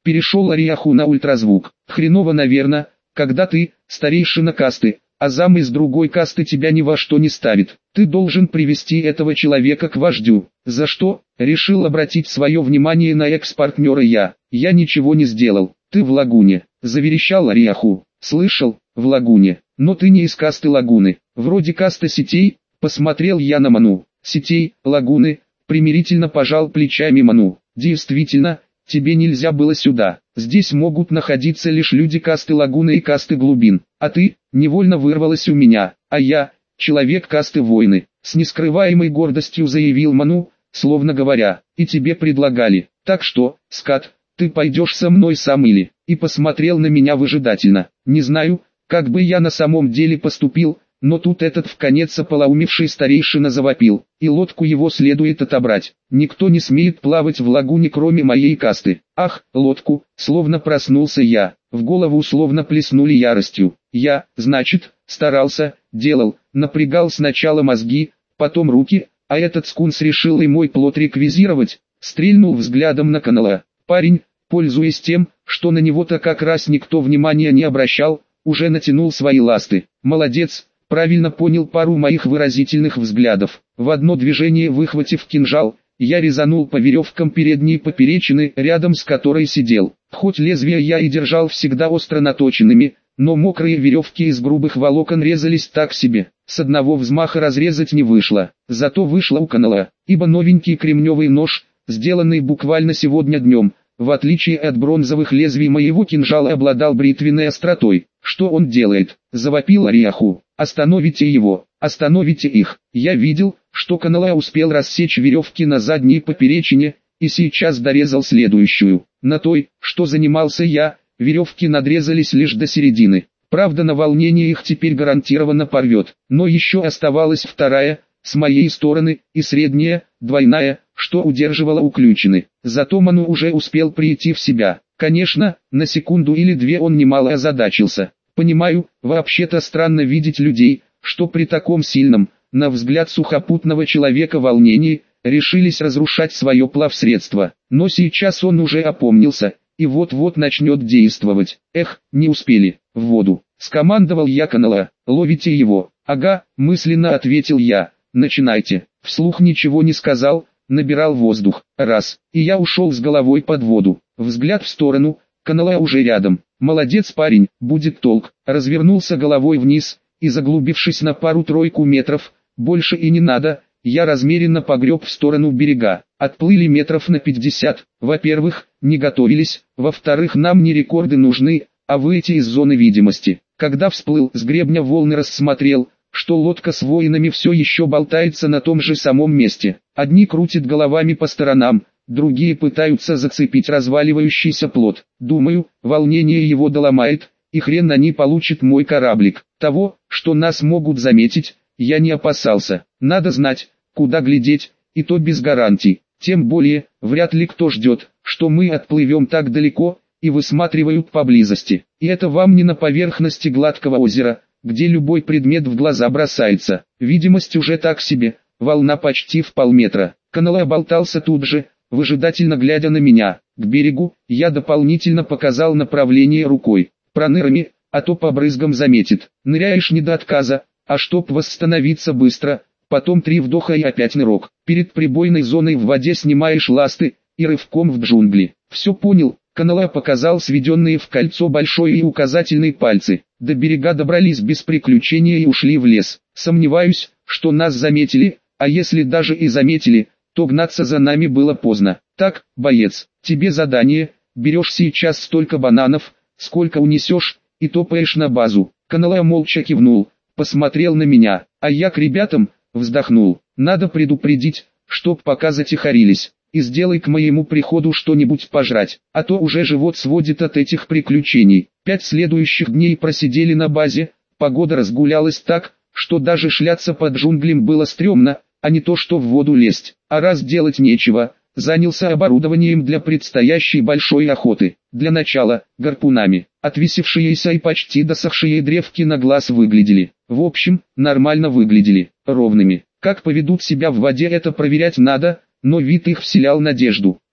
Перешел Ариаху на ультразвук. Хреново, наверное, когда ты, старейшина касты, а зам из другой касты тебя ни во что не ставит. Ты должен привести этого человека к вождю. За что? Решил обратить свое внимание на экс-партнера я. Я ничего не сделал. Ты в лагуне. Заверещал Ариаху. Слышал? В лагуне. Но ты не из касты лагуны. Вроде каста сетей. Посмотрел я на Ману. Сетей, лагуны. Примирительно пожал плечами Ману. Действительно, тебе нельзя было сюда. Здесь могут находиться лишь люди касты лагуны и касты глубин. А ты, невольно вырвалась у меня. А я, человек касты войны. С нескрываемой гордостью заявил Ману, словно говоря, и тебе предлагали. Так что, скат, ты пойдешь со мной сам или? И посмотрел на меня выжидательно. Не знаю, как бы я на самом деле поступил, но тут этот вконец ополоумевший старейшина завопил, и лодку его следует отобрать. Никто не смеет плавать в лагуне кроме моей касты. Ах, лодку, словно проснулся я, в голову словно плеснули яростью. Я, значит, старался, делал, напрягал сначала мозги, потом руки, а этот скунс решил и мой плот реквизировать, стрельнул взглядом на канала. Парень, пользуясь тем, что на него-то как раз никто внимания не обращал, уже натянул свои ласты. Молодец. Правильно понял пару моих выразительных взглядов. В одно движение выхватив кинжал, я резанул по веревкам передней поперечины, рядом с которой сидел. Хоть лезвия я и держал всегда остро наточенными, но мокрые веревки из грубых волокон резались так себе. С одного взмаха разрезать не вышло. Зато вышло у канала, ибо новенький кремневый нож, сделанный буквально сегодня днем, в отличие от бронзовых лезвий моего кинжала, обладал бритвенной остротой. Что он делает? Завопил Ариаху. Остановите его, остановите их. Я видел, что Канала успел рассечь веревки на задней поперечине, и сейчас дорезал следующую. На той, что занимался я, веревки надрезались лишь до середины. Правда, на волнении их теперь гарантированно порвет. Но еще оставалась вторая, с моей стороны, и средняя, двойная, что удерживала уключены. Зато Ману уже успел прийти в себя. Конечно, на секунду или две он немало озадачился. Понимаю, вообще-то странно видеть людей, что при таком сильном, на взгляд сухопутного человека, волнении, решились разрушать свое плавсредство. Но сейчас он уже опомнился, и вот-вот начнет действовать. Эх, не успели. В воду. Скомандовал я Канала. Ловите его. Ага, мысленно ответил я. Начинайте. Вслух ничего не сказал, набирал воздух. Раз. И я ушел с головой под воду. Взгляд в сторону. Канала уже рядом. Молодец парень, будет толк. Развернулся головой вниз, и заглубившись на пару-тройку метров, больше и не надо, я размеренно погреб в сторону берега. Отплыли метров на 50. Во-первых, не готовились, во-вторых, нам не рекорды нужны, а выйти из зоны видимости. Когда всплыл с гребня волны, рассмотрел, что лодка с воинами все еще болтается на том же самом месте. Одни крутят головами по сторонам, другие пытаются зацепить разваливающийся плот. Думаю, волнение его доломает, и хрен они получат мой кораблик. Того, что нас могут заметить, я не опасался. Надо знать, куда глядеть, и то без гарантий. Тем более, вряд ли кто ждет, что мы отплывем так далеко, и высматривают поблизости. И это вам не на поверхности гладкого озера, где любой предмет в глаза бросается. Видимость уже так себе, волна почти в полметра. Канала болтался тут же, выжидательно глядя на меня. К берегу, я дополнительно показал направление рукой. Пронырами, а то по брызгам заметит. Ныряешь не до отказа, а чтоб восстановиться быстро, потом 3 вдоха и опять нырок. Перед прибойной зоной в воде снимаешь ласты, и рывком в джунгли. Все понял. Канала показал сведенные в кольцо большой и указательный пальцы. До берега добрались без приключения и ушли в лес. Сомневаюсь, что нас заметили, а если даже и заметили, то гнаться за нами было поздно. Так, боец, тебе задание, берешь сейчас столько бананов, сколько унесешь, и топаешь на базу. Канала молча кивнул, посмотрел на меня, а я к ребятам, вздохнул. Надо предупредить, чтоб пока затихарились. И сделай к моему приходу что-нибудь пожрать, а то уже живот сводит от этих приключений. 5 следующих дней просидели на базе, погода разгулялась так, что даже шляться под джунглем было стрёмно, а не то что в воду лезть. А раз делать нечего, занялся оборудованием для предстоящей большой охоты. Для начала, гарпунами. Отвисевшиеся и почти досохшие древки на глаз выглядели. В общем, нормально выглядели, ровными. Как поведут себя в воде, это проверять надо, но вид их вселял надежду.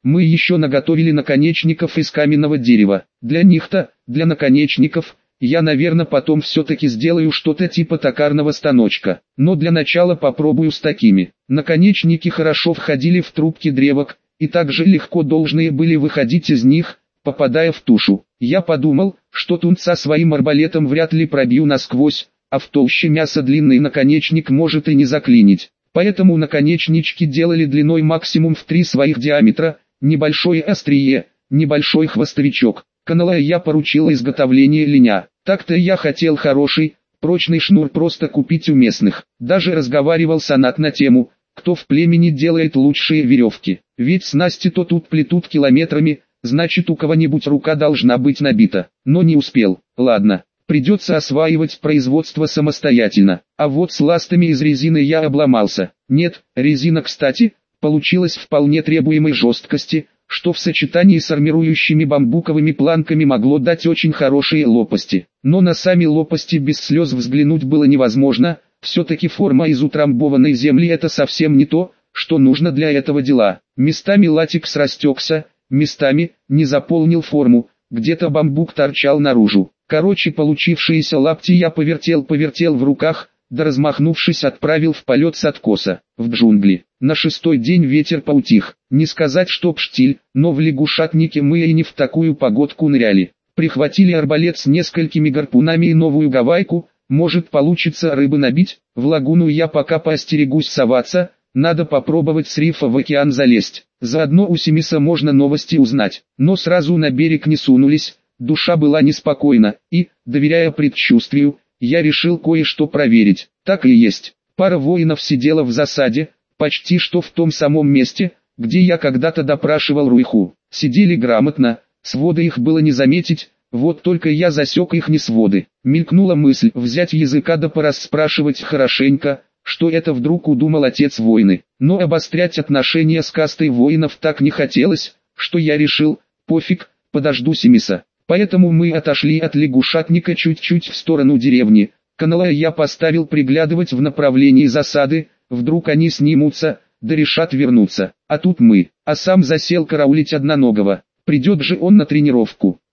Мы еще наготовили наконечников из каменного дерева. Для них-то, для наконечников, я, наверное, потом все-таки сделаю что-то типа токарного станочка. Но для начала попробую с такими. Наконечники хорошо входили в трубки древок, и также легко должны были выходить из них, попадая в тушу. Я подумал, что тунца своим арбалетом вряд ли пробью насквозь, а в толще мяса длинный наконечник может и не заклинить. Поэтому наконечнички делали длиной максимум в 3 своих диаметра, небольшое острие, небольшой хвостовичок. Канала я поручила изготовление линя. Так-то я хотел хороший, прочный шнур просто купить у местных. Даже разговаривал с Анат на тему, кто в племени делает лучшие веревки. Ведь снасти-то тут плетут километрами, значит у кого-нибудь рука должна быть набита. Но не успел. Ладно, придется осваивать производство самостоятельно. А вот с ластами из резины я обломался. Нет, резина, кстати, получилась вполне требуемой жесткости, что в сочетании с армирующими бамбуковыми планками могло дать очень хорошие лопасти. Но на сами лопасти без слез взглянуть было невозможно, все-таки форма из утрамбованной земли это совсем не то, что нужно для этого дела. Местами латекс растекся, местами не заполнил форму, где-то бамбук торчал наружу. Короче, получившиеся лапти я повертел в руках, да размахнувшись отправил в полет с откоса, в джунгли. На 6-й день ветер поутих. Не сказать, чтоб штиль, но в лягушатнике мы и не в такую погодку ныряли. Прихватили арбалет с несколькими гарпунами и новую гавайку, может получится рыбы набить. В лагуну я пока поостерегусь соваться, надо попробовать с рифа в океан залезть. Заодно у Семиса можно новости узнать. Но сразу на берег не сунулись, душа была неспокойна, и, доверяя предчувствию, я решил кое-что проверить. Так и есть. Пара воинов сидела в засаде, почти что в том самом месте, где я когда-то допрашивал Руиху. Сидели грамотно, своды их было не заметить, вот только я засек их не своды. Мелькнула мысль взять языка да порасспрашивать хорошенько, что это вдруг удумал отец войны. Но обострять отношения с кастой воинов так не хотелось, что я решил, пофиг, подожду Семиса. Поэтому мы отошли от лягушатника чуть-чуть в сторону деревни. Канала я поставил приглядывать в направлении засады, вдруг они снимутся, да решат вернуться. А тут мы, а сам засел караулить одноногого. Придет же он на тренировку.